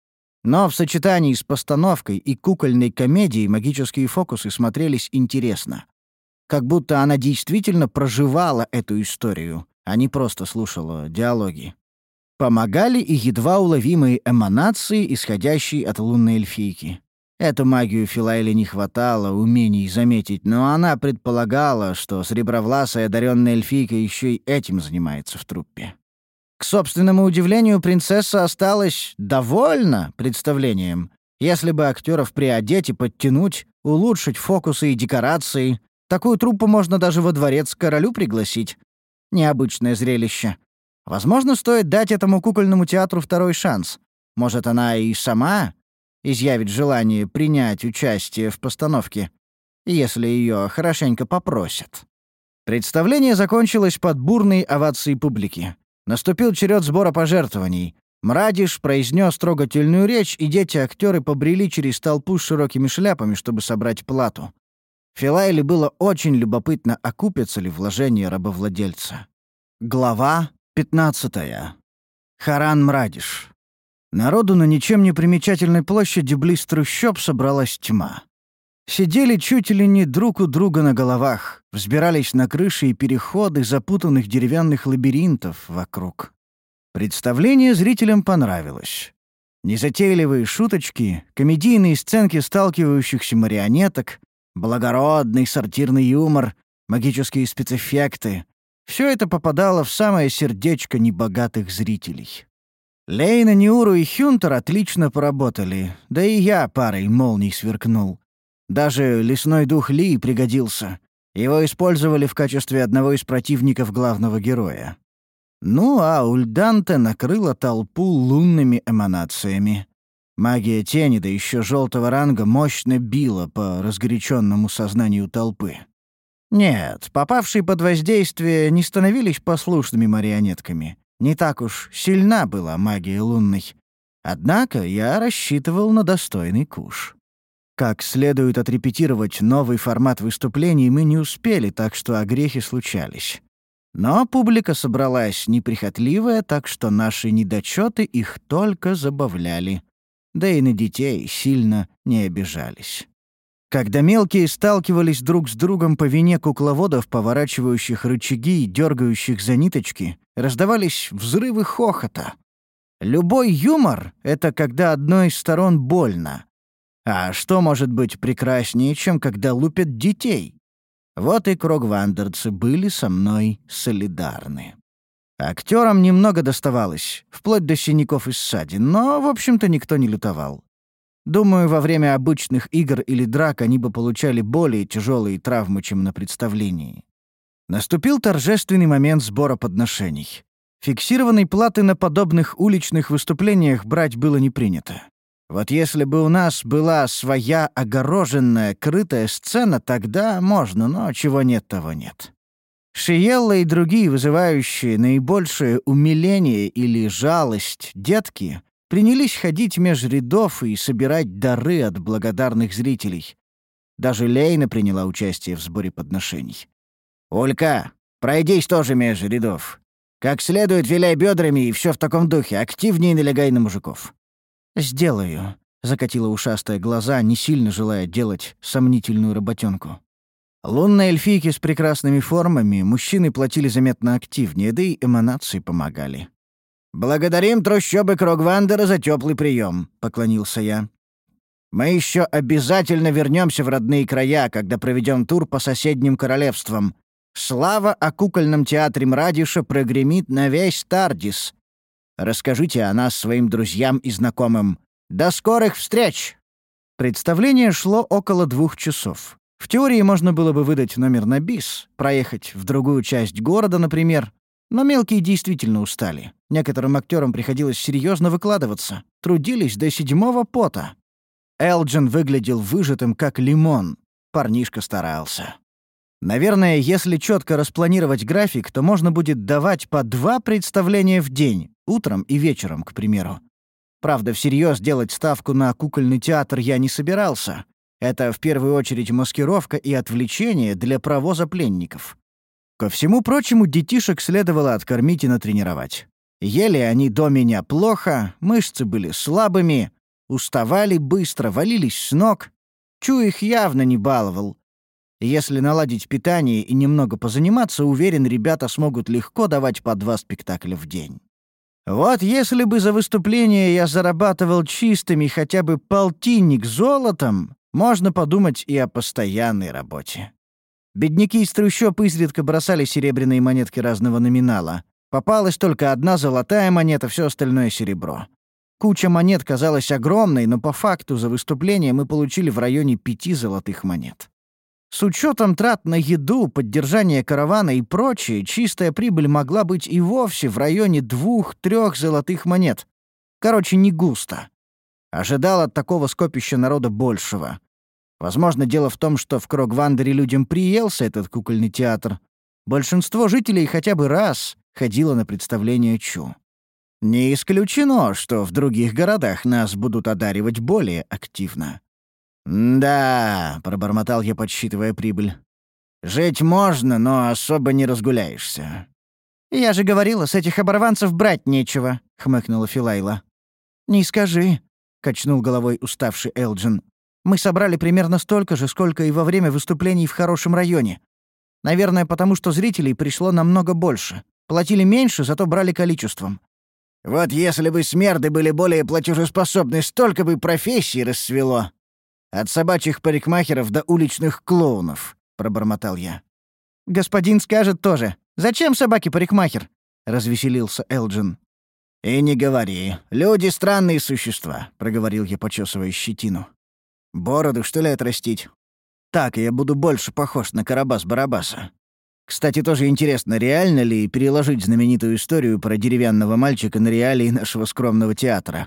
Но в сочетании с постановкой и кукольной комедией магические фокусы смотрелись интересно. Как будто она действительно проживала эту историю, а не просто слушала диалоги. Помогали и едва уловимые эманации, исходящие от лунной эльфийки. Эту магию Филайле не хватало умений заметить, но она предполагала, что сребровласая одаренная эльфийка еще и этим занимается в труппе. К собственному удивлению, принцесса осталась довольна представлением. Если бы актеров приодеть и подтянуть, улучшить фокусы и декорации, такую труппу можно даже во дворец к королю пригласить. Необычное зрелище. Возможно, стоит дать этому кукольному театру второй шанс. Может, она и сама изъявит желание принять участие в постановке, если ее хорошенько попросят. Представление закончилось под бурные овации публики. Наступил черед сбора пожертвований. Мрадиш произнес трогательную речь, и дети-актеры побрели через толпу с широкими шляпами, чтобы собрать плату. Филайле было очень любопытно, окупятся ли вложения рабовладельца. Глава пятнадцатая. Харан Мрадиш. Народу на ничем не примечательной площади близ трущоб собралась тьма. Сидели чуть ли не друг у друга на головах, взбирались на крыши и переходы запутанных деревянных лабиринтов вокруг. Представление зрителям понравилось. Незатейливые шуточки, комедийные сценки сталкивающихся марионеток, благородный сортирный юмор, магические спецэффекты — все это попадало в самое сердечко небогатых зрителей. Лейна, Ниуру и Хюнтер отлично поработали, да и я парой молний сверкнул. Даже лесной дух Ли пригодился. Его использовали в качестве одного из противников главного героя. Ну а Ульданте накрыла толпу лунными эманациями. Магия тени, да еще желтого ранга, мощно била по разгоряченному сознанию толпы. Нет, попавшие под воздействие не становились послушными марионетками. Не так уж сильна была магия лунной. Однако я рассчитывал на достойный куш. Как следует отрепетировать новый формат выступлений мы не успели, так что огрехи случались. Но публика собралась неприхотливая, так что наши недочеты их только забавляли. Да и на детей сильно не обижались. Когда мелкие сталкивались друг с другом по вине кукловодов, поворачивающих рычаги и дергающих за ниточки, раздавались взрывы хохота. Любой юмор — это когда одной из сторон больно. А что может быть прекраснее, чем когда лупят детей? Вот и крогвандерцы были со мной солидарны. Актерам немного доставалось, вплоть до синяков и ссадин, но, в общем-то, никто не лютовал. Думаю, во время обычных игр или драк они бы получали более тяжелые травмы, чем на представлении. Наступил торжественный момент сбора подношений. Фиксированной платы на подобных уличных выступлениях брать было не принято. Вот если бы у нас была своя огороженная, крытая сцена, тогда можно, но чего нет, того нет. Шиелла и другие, вызывающие наибольшее умиление или жалость детки, принялись ходить меж рядов и собирать дары от благодарных зрителей. Даже Лейна приняла участие в сборе подношений. «Улька, пройдись тоже меж рядов. Как следует виляй бедрами и все в таком духе, активнее налегай на мужиков». «Сделаю», — закатила ушастая глаза, не сильно желая делать сомнительную работенку. Лунные эльфийки с прекрасными формами мужчины платили заметно активнее, да и эманации помогали. «Благодарим трущобы Крогвандера за теплый прием», — поклонился я. «Мы еще обязательно вернемся в родные края, когда проведем тур по соседним королевствам. Слава о кукольном театре Мрадиша прогремит на весь Тардис. Расскажите о нас своим друзьям и знакомым. До скорых встреч!» Представление шло около двух часов. В теории можно было бы выдать номер на бис, проехать в другую часть города, например. Но мелкие действительно устали. Некоторым актерам приходилось серьезно выкладываться. Трудились до седьмого пота. Элджин выглядел выжатым, как лимон. Парнишка старался. Наверное, если четко распланировать график, то можно будет давать по два представления в день, утром и вечером, к примеру. Правда, всерьез делать ставку на кукольный театр я не собирался. Это в первую очередь маскировка и отвлечение для провоза пленников. Ко всему прочему, детишек следовало откормить и натренировать. Ели они до меня плохо, мышцы были слабыми, Уставали быстро, валились с ног. Чу их явно не баловал. Если наладить питание и немного позаниматься, уверен, ребята смогут легко давать по два спектакля в день. Вот если бы за выступление я зарабатывал чистыми хотя бы полтинник золотом, можно подумать и о постоянной работе. Бедняки из трущоб изредка бросали серебряные монетки разного номинала. Попалась только одна золотая монета, все остальное — серебро. Куча монет казалась огромной, но по факту за выступление мы получили в районе пяти золотых монет. С учетом трат на еду, поддержание каравана и прочее, чистая прибыль могла быть и вовсе в районе двух-трех золотых монет. Короче, не густо. Ожидал от такого скопища народа большего. Возможно, дело в том, что в Крогвандере людям приелся этот кукольный театр. Большинство жителей хотя бы раз ходило на представление Чу. Не исключено, что в других городах нас будут одаривать более активно. «Да», — пробормотал я, подсчитывая прибыль. «Жить можно, но особо не разгуляешься». «Я же говорила, с этих оборванцев брать нечего», — хмыкнула Филайла. «Не скажи», — качнул головой уставший Элджин. «Мы собрали примерно столько же, сколько и во время выступлений в хорошем районе. Наверное, потому что зрителей пришло намного больше. Платили меньше, зато брали количеством». «Вот если бы смерды были более платежеспособны, столько бы профессий расцвело. От собачьих парикмахеров до уличных клоунов», — пробормотал я. «Господин скажет тоже. Зачем собаке-парикмахер?» — развеселился Элджин. «И не говори. Люди — странные существа», — проговорил я, почесывая щетину. «Бороду, что ли, отрастить? Так я буду больше похож на Карабас-Барабаса. Кстати, тоже интересно, реально ли переложить знаменитую историю про деревянного мальчика на реалии нашего скромного театра?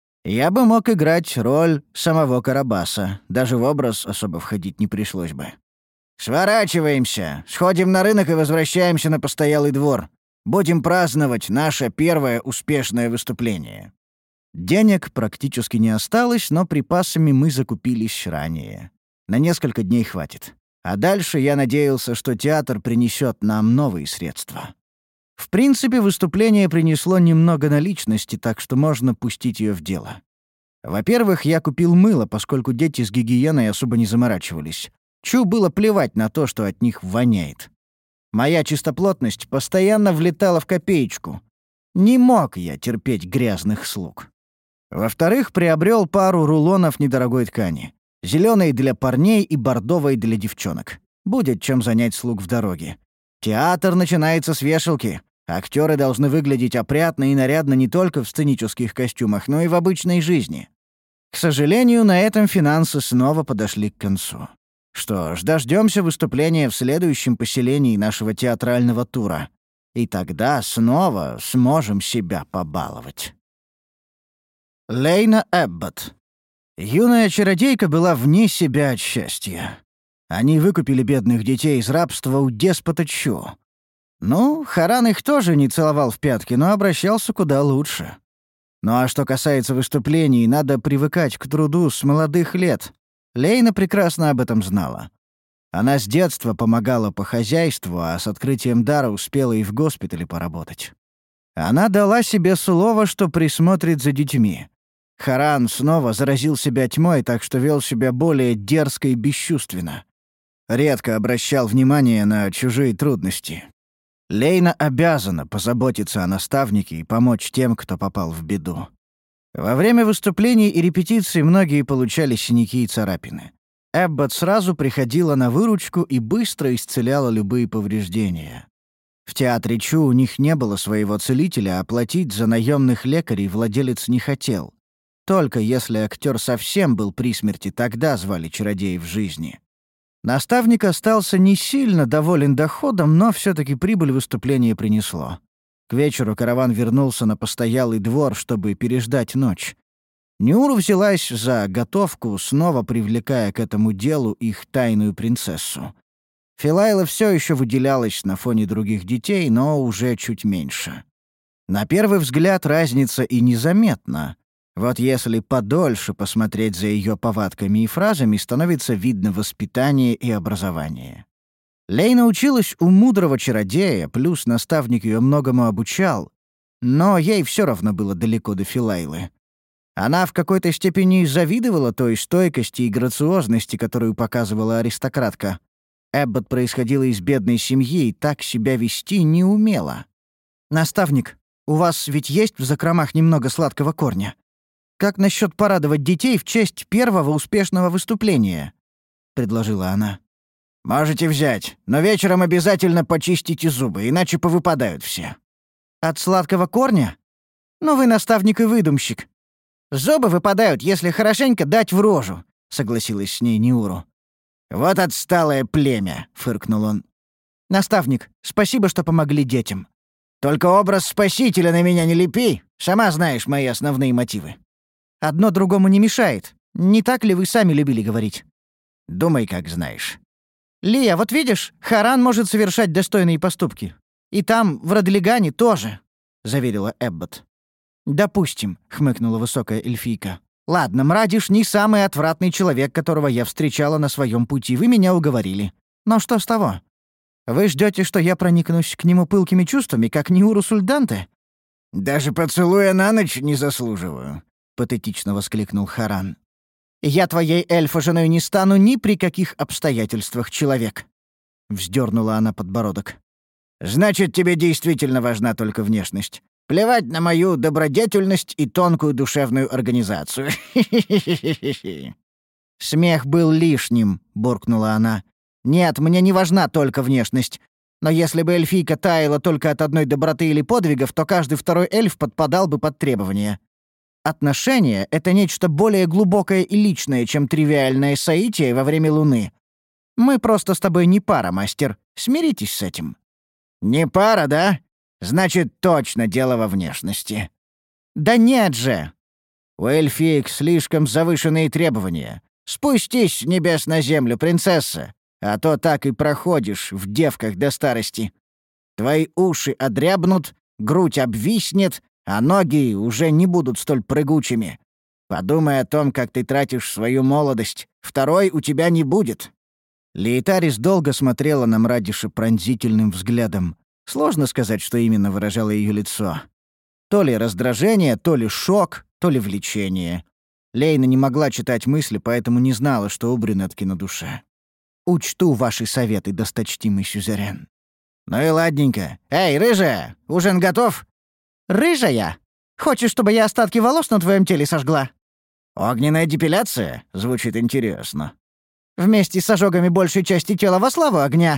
Я бы мог играть роль самого Карабаса, даже в образ особо входить не пришлось бы. Сворачиваемся, сходим на рынок и возвращаемся на постоялый двор. Будем праздновать наше первое успешное выступление». Денег практически не осталось, но припасами мы закупились ранее. На несколько дней хватит. А дальше я надеялся, что театр принесет нам новые средства. В принципе, выступление принесло немного наличности, так что можно пустить ее в дело. Во-первых, я купил мыло, поскольку дети с гигиеной особо не заморачивались. Чу было плевать на то, что от них воняет. Моя чистоплотность постоянно влетала в копеечку. Не мог я терпеть грязных слуг. Во-вторых, приобрел пару рулонов недорогой ткани. Зеленой для парней и бордовой для девчонок. Будет чем занять слуг в дороге. Театр начинается с вешалки. Актеры должны выглядеть опрятно и нарядно не только в сценических костюмах, но и в обычной жизни. К сожалению, на этом финансы снова подошли к концу. Что ж, дождемся выступления в следующем поселении нашего театрального тура. И тогда снова сможем себя побаловать. Лейна Эбботт. Юная чародейка была вне себя от счастья. Они выкупили бедных детей из рабства у деспота Чу. Ну, Харан их тоже не целовал в пятки, но обращался куда лучше. Ну а что касается выступлений, надо привыкать к труду с молодых лет. Лейна прекрасно об этом знала. Она с детства помогала по хозяйству, а с открытием дара успела и в госпитале поработать. Она дала себе слово, что присмотрит за детьми. Харан снова заразил себя тьмой, так что вел себя более дерзко и бесчувственно. Редко обращал внимание на чужие трудности. Лейна обязана позаботиться о наставнике и помочь тем, кто попал в беду. Во время выступлений и репетиций многие получали синяки и царапины. Эбботт сразу приходила на выручку и быстро исцеляла любые повреждения. В театре Чу у них не было своего целителя, а платить за наемных лекарей владелец не хотел. Только если актер совсем был при смерти, тогда звали чародеев в жизни. Наставник остался не сильно доволен доходом, но все-таки прибыль выступления принесло. К вечеру караван вернулся на постоялый двор, чтобы переждать ночь. Нюр взялась за готовку, снова привлекая к этому делу их тайную принцессу. Филайла все еще выделялась на фоне других детей, но уже чуть меньше. На первый взгляд разница и незаметна. Вот если подольше посмотреть за ее повадками и фразами, становится видно воспитание и образование. Лейна училась у мудрого чародея, плюс наставник ее многому обучал, но ей все равно было далеко до Филайлы. Она в какой-то степени завидовала той стойкости и грациозности, которую показывала аристократка. Эббот происходила из бедной семьи и так себя вести не умела. «Наставник, у вас ведь есть в закромах немного сладкого корня? Как насчет порадовать детей в честь первого успешного выступления?» — предложила она. «Можете взять, но вечером обязательно почистите зубы, иначе повыпадают все». «От сладкого корня? Ну вы наставник и выдумщик. Зубы выпадают, если хорошенько дать в рожу», — согласилась с ней Ниуру. «Вот отсталое племя», — фыркнул он. «Наставник, спасибо, что помогли детям. Только образ спасителя на меня не лепи, сама знаешь мои основные мотивы». «Одно другому не мешает. Не так ли вы сами любили говорить?» «Думай, как знаешь». «Лия, вот видишь, Харан может совершать достойные поступки. И там, в Родлигане, тоже», — заверила Эббот. «Допустим», — хмыкнула высокая эльфийка. «Ладно, Мрадиш не самый отвратный человек, которого я встречала на своем пути, вы меня уговорили. Но что с того? Вы ждете, что я проникнусь к нему пылкими чувствами, как Ниуру Сульданте?» «Даже поцелуя на ночь не заслуживаю», — патетично воскликнул Харан. «Я твоей эльфа-женой не стану ни при каких обстоятельствах, человек», — вздернула она подбородок. «Значит, тебе действительно важна только внешность. Плевать на мою добродетельность и тонкую душевную организацию». «Смех был лишним», — буркнула она. «Нет, мне не важна только внешность. Но если бы эльфийка таяла только от одной доброты или подвигов, то каждый второй эльф подпадал бы под требования. Отношения — это нечто более глубокое и личное, чем тривиальное соитие во время Луны. Мы просто с тобой не пара, мастер. Смиритесь с этим». «Не пара, да? Значит, точно дело во внешности». «Да нет же!» «У эльфиек слишком завышенные требования. Спустись с небес на землю, принцесса, а то так и проходишь в девках до старости. Твои уши одрябнут, грудь обвиснет, а ноги уже не будут столь прыгучими. Подумай о том, как ты тратишь свою молодость. Второй у тебя не будет». Лейтарис долго смотрела на Мрадиша пронзительным взглядом. Сложно сказать, что именно выражало ее лицо. То ли раздражение, то ли шок, то ли влечение. Лейна не могла читать мысли, поэтому не знала, что у брюнетки на душе. «Учту ваши советы, досточтимый сюзерен». «Ну и ладненько. Эй, рыжая, ужин готов?» «Рыжая? Хочешь, чтобы я остатки волос на твоем теле сожгла?» «Огненная депиляция? Звучит интересно». «Вместе с ожогами большей части тела во славу огня».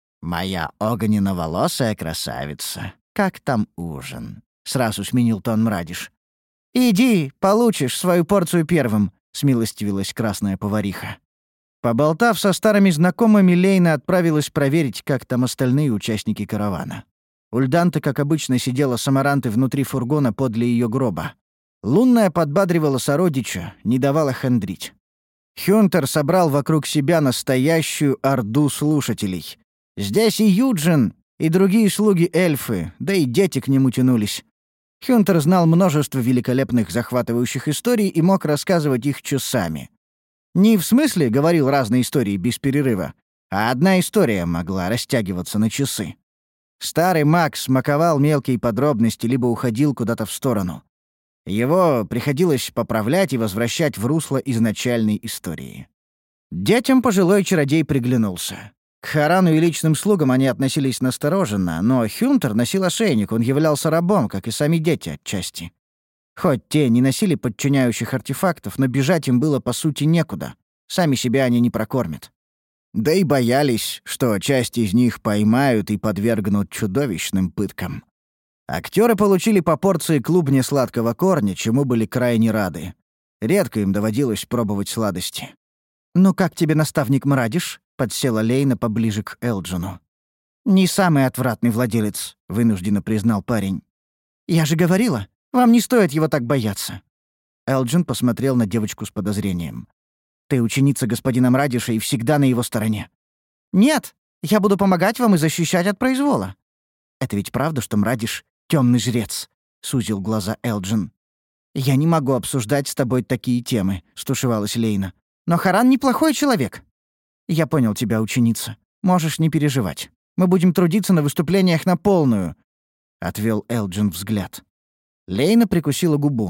«Моя огненно-волосая красавица. Как там ужин?» — сразу сменил тон Мрадиш. «Иди, получишь свою порцию первым», — смилостивилась красная повариха. Поболтав со старыми знакомыми, Лейна отправилась проверить, как там остальные участники каравана. Ульданта, как обычно, сидела с Амарантой внутри фургона подле ее гроба. Лунная подбадривала сородича, не давала хандрить. Хюнтер собрал вокруг себя настоящую орду слушателей. Здесь и Юджин, и другие слуги-эльфы, да и дети к нему тянулись. Хюнтер знал множество великолепных захватывающих историй и мог рассказывать их часами. Не в смысле говорил разные истории без перерыва, а одна история могла растягиваться на часы. Старый маг смаковал мелкие подробности либо уходил куда-то в сторону. Его приходилось поправлять и возвращать в русло изначальной истории. Детям пожилой чародей приглянулся. К Харану и личным слугам они относились настороженно, но Хюнтер носил ошейник, он являлся рабом, как и сами дети отчасти. Хоть те не носили подчиняющих артефактов, но бежать им было по сути некуда. Сами себя они не прокормят. Да и боялись, что часть из них поймают и подвергнут чудовищным пыткам. Актеры получили по порции клубня сладкого корня, чему были крайне рады. Редко им доводилось пробовать сладости. «Ну как тебе, наставник Мрадиш?» — подсела Лейна поближе к Элджину. «Не самый отвратный владелец», — вынужденно признал парень. «Я же говорила, вам не стоит его так бояться». Элджин посмотрел на девочку с подозрением. «Ты ученица господина Мрадиша и всегда на его стороне». «Нет, я буду помогать вам и защищать от произвола». «Это ведь правда, что Мрадиш — темный жрец?» — сузил глаза Элджин. «Я не могу обсуждать с тобой такие темы», — стушевалась Лейна. «Но Харан неплохой человек». «Я понял тебя, ученица. Можешь не переживать. Мы будем трудиться на выступлениях на полную», — отвел Элджин взгляд. Лейна прикусила губу.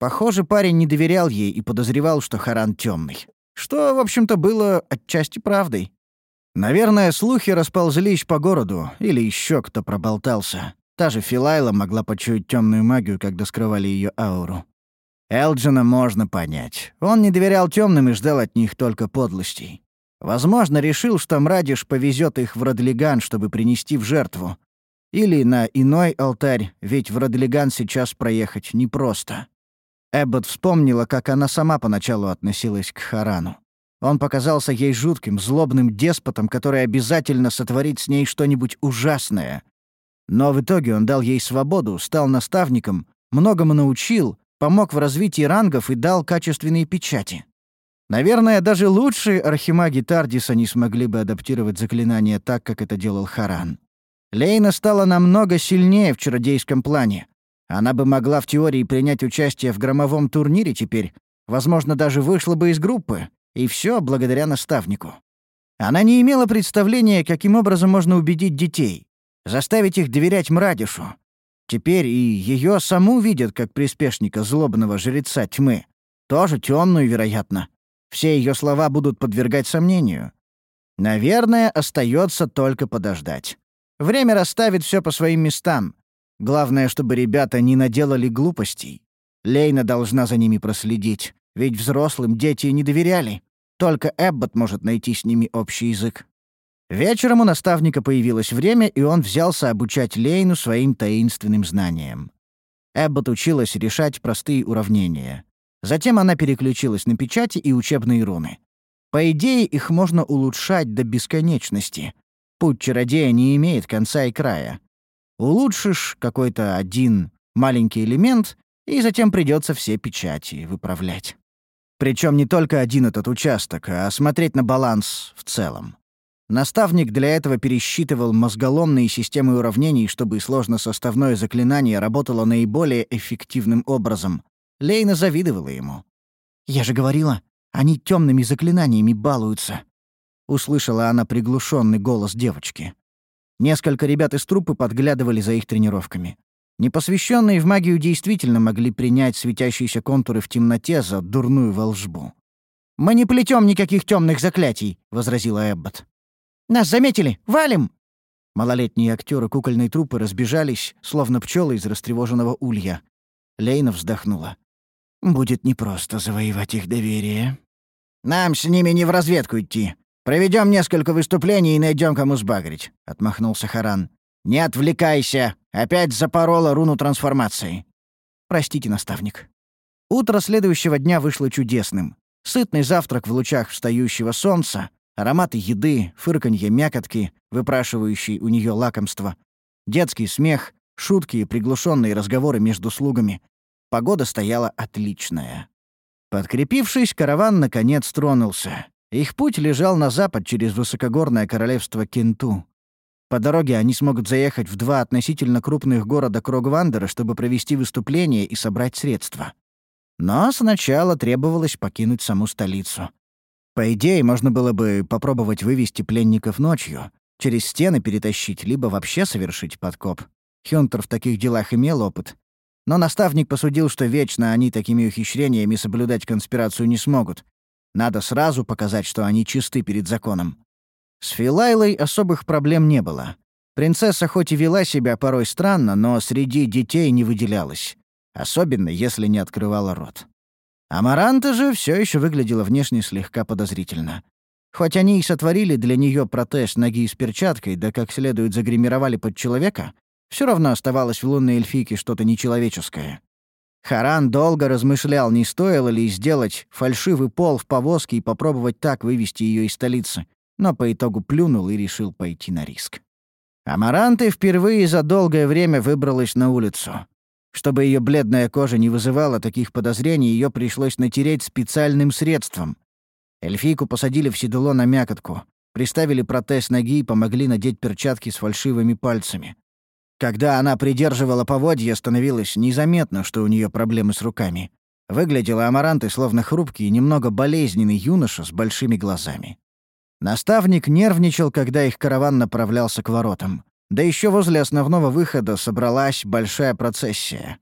Похоже, парень не доверял ей и подозревал, что Харан темный. Что, в общем-то, было отчасти правдой. Наверное, слухи расползлись по городу, или еще кто проболтался. Та же Филайла могла почуять темную магию, когда скрывали ее ауру. Элджина можно понять. Он не доверял темным и ждал от них только подлостей. Возможно, решил, что Мрадиш повезет их в Родлиган, чтобы принести в жертву. Или на иной алтарь, ведь в Родлиган сейчас проехать непросто. Эббот вспомнила, как она сама поначалу относилась к Харану. Он показался ей жутким, злобным деспотом, который обязательно сотворит с ней что-нибудь ужасное. Но в итоге он дал ей свободу, стал наставником, многому научил, помог в развитии рангов и дал качественные печати. Наверное, даже лучшие архимаги Тардиса не смогли бы адаптировать заклинания так, как это делал Харан. Лейна стала намного сильнее в чародейском плане. Она бы могла в теории принять участие в громовом турнире теперь, возможно, даже вышла бы из группы, и все благодаря наставнику. Она не имела представления, каким образом можно убедить детей, заставить их доверять Мрадишу. Теперь и ее саму видят как приспешника злобного жреца тьмы, тоже темную, вероятно. Все ее слова будут подвергать сомнению. Наверное, остается только подождать. Время расставит все по своим местам. Главное, чтобы ребята не наделали глупостей. Лейна должна за ними проследить, ведь взрослым дети не доверяли. Только Эббот может найти с ними общий язык. Вечером у наставника появилось время, и он взялся обучать Лейну своим таинственным знаниям. Эббот училась решать простые уравнения. Затем она переключилась на печати и учебные руны. По идее, их можно улучшать до бесконечности. Путь чародея не имеет конца и края. Улучшишь какой-то один маленький элемент, и затем придется все печати выправлять. Причем не только один этот участок, а смотреть на баланс в целом. Наставник для этого пересчитывал мозголомные системы уравнений, чтобы сложносоставное заклинание работало наиболее эффективным образом. Лейна завидовала ему. «Я же говорила, они темными заклинаниями балуются», — услышала она приглушенный голос девочки. Несколько ребят из труппы подглядывали за их тренировками. Непосвященные в магию действительно могли принять светящиеся контуры в темноте за дурную волшбу. «Мы не плетем никаких темных заклятий», — возразила Эббот. «Нас заметили! Валим!» Малолетние актеры кукольной труппы разбежались, словно пчелы из растревоженного улья. Лейна вздохнула. «Будет непросто завоевать их доверие». «Нам с ними не в разведку идти. Проведем несколько выступлений и найдем, кому сбагрить», — отмахнулся Харан. «Не отвлекайся! Опять запорола руну трансформации». «Простите, наставник». Утро следующего дня вышло чудесным. Сытный завтрак в лучах встающего солнца, ароматы еды, фырканье мякотки, выпрашивающие у нее лакомства, детский смех, шутки и приглушенные разговоры между слугами. Погода стояла отличная. Подкрепившись, караван наконец тронулся. Их путь лежал на запад через высокогорное королевство Кенту. По дороге они смогут заехать в два относительно крупных города Крогвандера, чтобы провести выступление и собрать средства. Но сначала требовалось покинуть саму столицу. По идее, можно было бы попробовать вывести пленников ночью, через стены перетащить, либо вообще совершить подкоп. Хюнтер в таких делах имел опыт. Но наставник посудил, что вечно они такими ухищрениями соблюдать конспирацию не смогут. Надо сразу показать, что они чисты перед законом. С Филайлой особых проблем не было. Принцесса хоть и вела себя порой странно, но среди детей не выделялась. Особенно, если не открывала рот. Амаранта же все еще выглядела внешне слегка подозрительно. Хоть они и сотворили для нее протез ноги с перчаткой, да как следует загримировали под человека, все равно оставалось в лунной эльфийке что-то нечеловеческое. Харан долго размышлял, не стоило ли сделать фальшивый пол в повозке и попробовать так вывести ее из столицы, но по итогу плюнул и решил пойти на риск. Амаранта впервые за долгое время выбралась на улицу. Чтобы ее бледная кожа не вызывала таких подозрений, ее пришлось натереть специальным средством. Эльфийку посадили в седло на мякотку, приставили протез ноги и помогли надеть перчатки с фальшивыми пальцами. Когда она придерживала поводья, становилось незаметно, что у нее проблемы с руками. Выглядела Амаранта словно хрупкий и немного болезненный юноша с большими глазами. Наставник нервничал, когда их караван направлялся к воротам. Да еще возле основного выхода собралась большая процессия.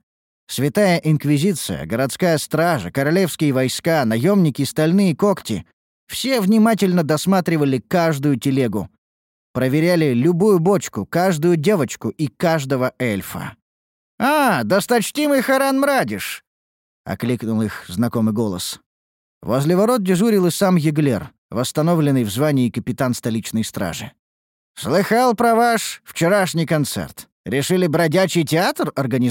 Святая Инквизиция, городская стража, королевские войска, наемники, стальные когти — все внимательно досматривали каждую телегу. Проверяли любую бочку, каждую девочку и каждого эльфа. «А, досточтимый Харан Мрадиш!» — окликнул их знакомый голос. Возле ворот дежурил и сам Еглер, восстановленный в звании капитан столичной стражи. «Слыхал про ваш вчерашний концерт. Решили бродячий театр организовать?»